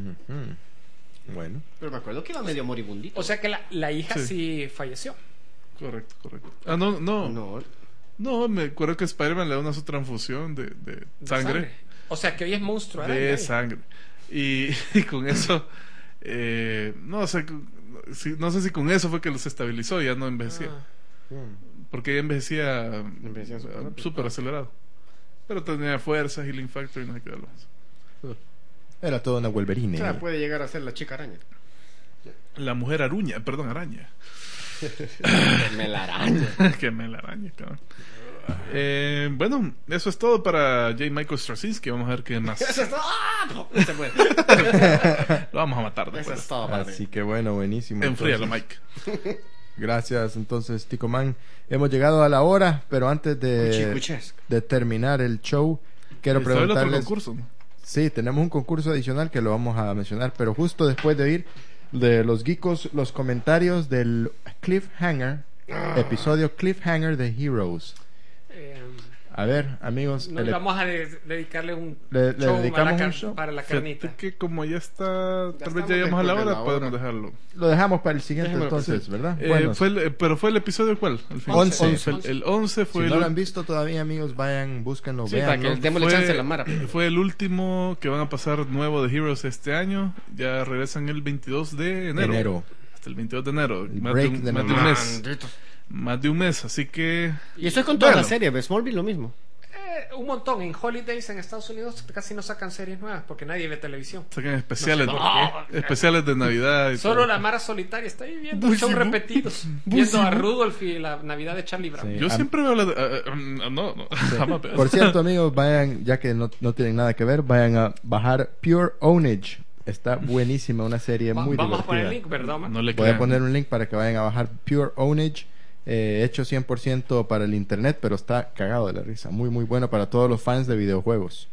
Ujú. Bueno. Pero me acuerdo que iba medio moribundito. o sea que la, la hija Sí. sí, falleció. Correcto, correcto. Ah, no, no, no, no. me acuerdo que Spider-Man le da una su transfusión de, de De sangre, O sea que hoy es monstruo. de araña ahí. sangre. Y, y con eso, eh, no sé, si- no sé si con eso fue que los estabilizó, ya no envejecía. Ah. Porque ella envejecía, Envejecía súper eh, rápido. súper acelerado. Pero tenía fuerza, healing factor y no sé qué hablas. Era toda una Wolverine. O sea, puede llegar a ser la chica araña. La mujer aruña, perdón, araña. Me la araña. Que me la araña, cabrón. Eh, bueno, eso es todo para J. Michael Straczynski. Vamos a ver qué más. Eso es todo. ¡Ah! No se puede. Lo vamos a matar Eso después. es todo para Así que bueno, buenísimo. Enfríalo, entonces. Mike. Gracias, entonces, Tico Man. Hemos llegado a la hora, pero antes de, Cuchicuchesco. de terminar el show, quiero ¿Sabe el otro preguntarles... concurso? ¿No? Sí, tenemos un concurso adicional que lo vamos a mencionar, pero justo después de oír de los geekos los comentarios del Cliffhanger, episodio Cliffhanger de Heroes. Eh, A ver, amigos. No, el- vamos a de- dedicarle un Le- le show, dedicamos para, la un car- show. para la Fíjate carnita. que como ya está, tal vez estamos ya llegamos a la después de hora, la hora. podemos dejarlo. Lo dejamos para el siguiente Dejémoslo, entonces, ¿verdad? Eh, Bueno, fue el- eh, pero fue el episodio cuál? Al final. Once. Once. El, el once fue si el no lo han visto todavía, amigos, vayan, búsquenlo, Sí, para que véanlo. démosle chance a la Mara. fue el último que van a pasar nuevo de Heroes este año. Ya regresan el veintidós de enero. Enero. Hasta el veintidós de enero. El Más, break de un, de más de un Navidad. mes. Más de un mes, así que... Y eso es con toda la Véanlo. serie, ¿ves? Smallville lo mismo. Eh, un montón. En Holidays en Estados Unidos casi no sacan series nuevas porque nadie ve televisión. Sacan especiales, No sé por qué. especiales de Navidad. Y Solo todo. la Mara solitaria está ahí viendo shows repetidos. Viendo a Rudolph y la Navidad de Charlie Brown. Sí. Yo Am- siempre veo la... de- eh, eh, no, no. jamás veo. Por cierto, amigos, vayan, ya que no, no tienen nada que ver, vayan a bajar Pure Ownage. Está buenísima, una serie Va- muy vamos a divertida. poner el link, ¿verdad, Omar? No le Voy a crean. poner un link para que vayan a bajar Pure Ownage, eh, hecho cien por ciento para el internet, pero está cagado de la risa. Muy, muy bueno para todos los fans de videojuegos.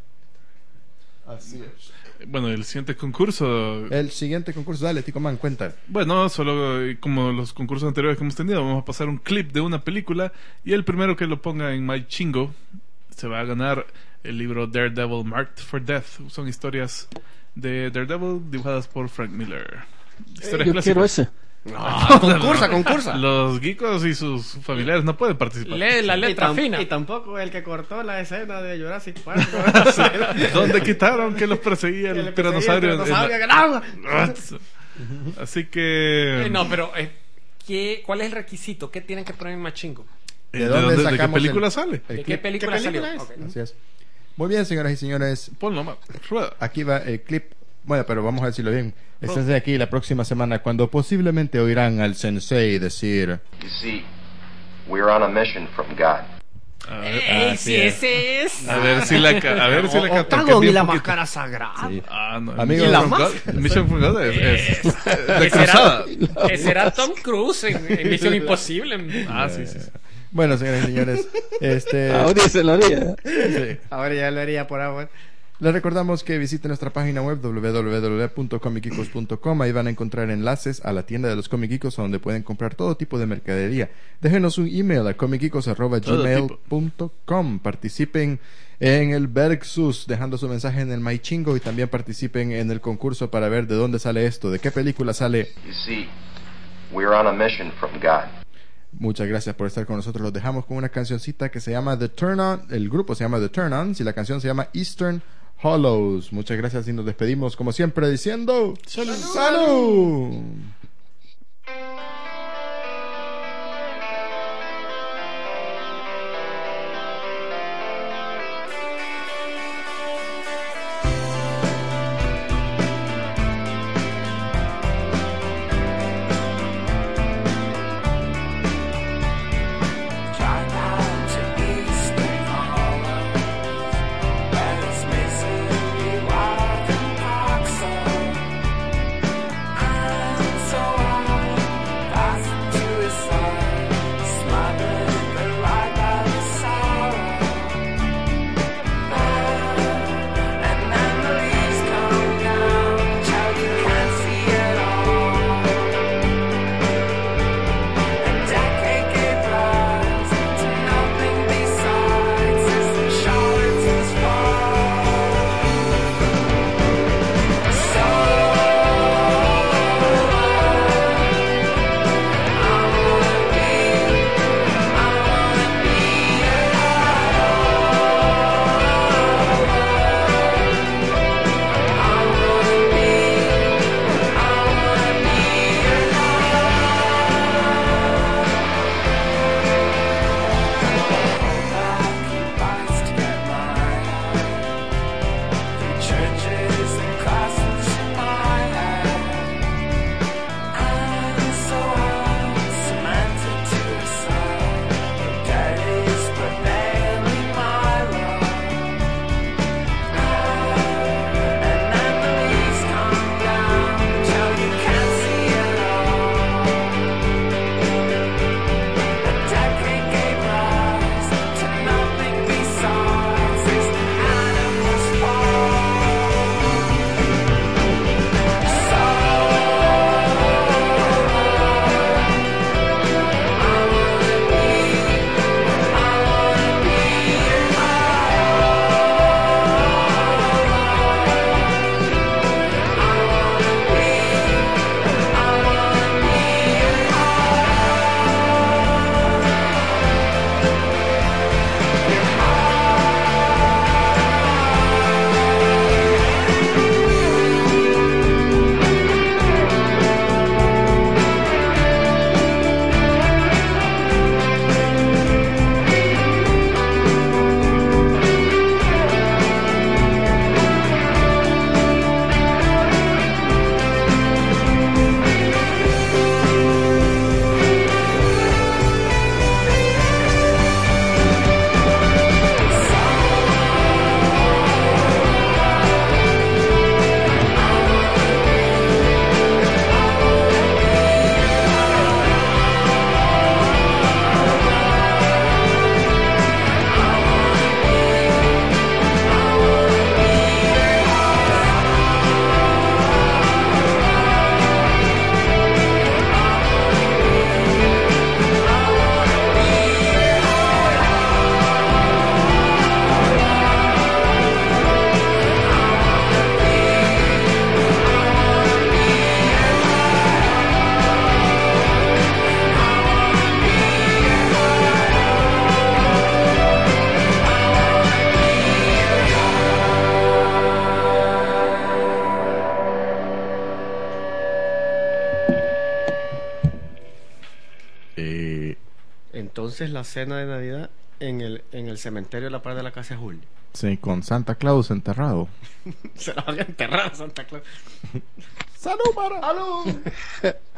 Así es. Bueno, el siguiente concurso... El siguiente concurso, dale, Tico Man, cuenta. Bueno, solo eh, como los concursos anteriores que hemos tenido, vamos a pasar un clip de una película y el primero que lo ponga en My Chingo se va a ganar el libro Daredevil Marked for Death. Son historias de Daredevil dibujadas por Frank Miller. Historias Yo clásicas. quiero ese. Ah, concursa, concursa. Los geekos y sus familiares no pueden participar. Lee la Y, letra tam- fina. y tampoco el que cortó la escena de Jurassic Park. ¿Dónde quitaron que los perseguía Que el le perseguía tiranosaurio? el en- tiranosaurio, en ganaba. la- Así que... Eh, no, pero eh, ¿qué, ¿cuál es el requisito? ¿Qué tienen que poner en Machingo? ¿De, ¿De dónde, dónde de qué sacamos película el- sale? el ¿De qué clip? película, ¿Qué película salió? es? Ok. Así es. Muy bien, señoras y señores. Ponlo, ma- rueda. Aquí va el clip. Bueno, pero vamos a decirlo bien. Esténse aquí la próxima semana cuando posiblemente oirán al sensei decir... You see, we're on a mission from God. A ver, ¡Ey, Así si es. ese es! a ver si la... ca- A ver si la ca- Octagon cambié y un la poquito. máscara sagrada. Sí. Ah, no. Amigo, Mission la from máscara. God- Mission from God es, es- de Ese cruzada. era, ese era Tom Cruise en, en Misión Imposible. Ah, sí, sí. sí. Bueno, señoras y señores, este... Ahora se lo haría. sí. Ahora ya lo haría por agua. Les recordamos que visiten nuestra página web doble u doble u doble u punto comic geekos punto com. Ahí van a encontrar enlaces a la tienda de los Comic Geekos donde pueden comprar todo tipo de mercadería. Déjenos un email a comic geekos arroba Todo gmail punto com. Participen en el Versus dejando su mensaje en el MyChingo y también participen en el concurso para ver de dónde sale esto, de qué película sale. You see, we're on a mission from God. Muchas gracias por estar con nosotros. Los dejamos con una cancioncita que se llama The Turn On. El grupo se llama The Turn Ons y la canción se llama Eastern Hollows. Muchas gracias y nos despedimos como siempre diciendo ¡Salud! ¡Salud! Drive down to Eastern Hollow, where there's misery, wild and dark. So I'm so Eh, Entonces la cena de Navidad en el, en el cementerio de la par de la casa azul. sí, con Santa Claus enterrado. Se la van a enterrar a Santa Claus. ¡Salud, para! ¡Salud!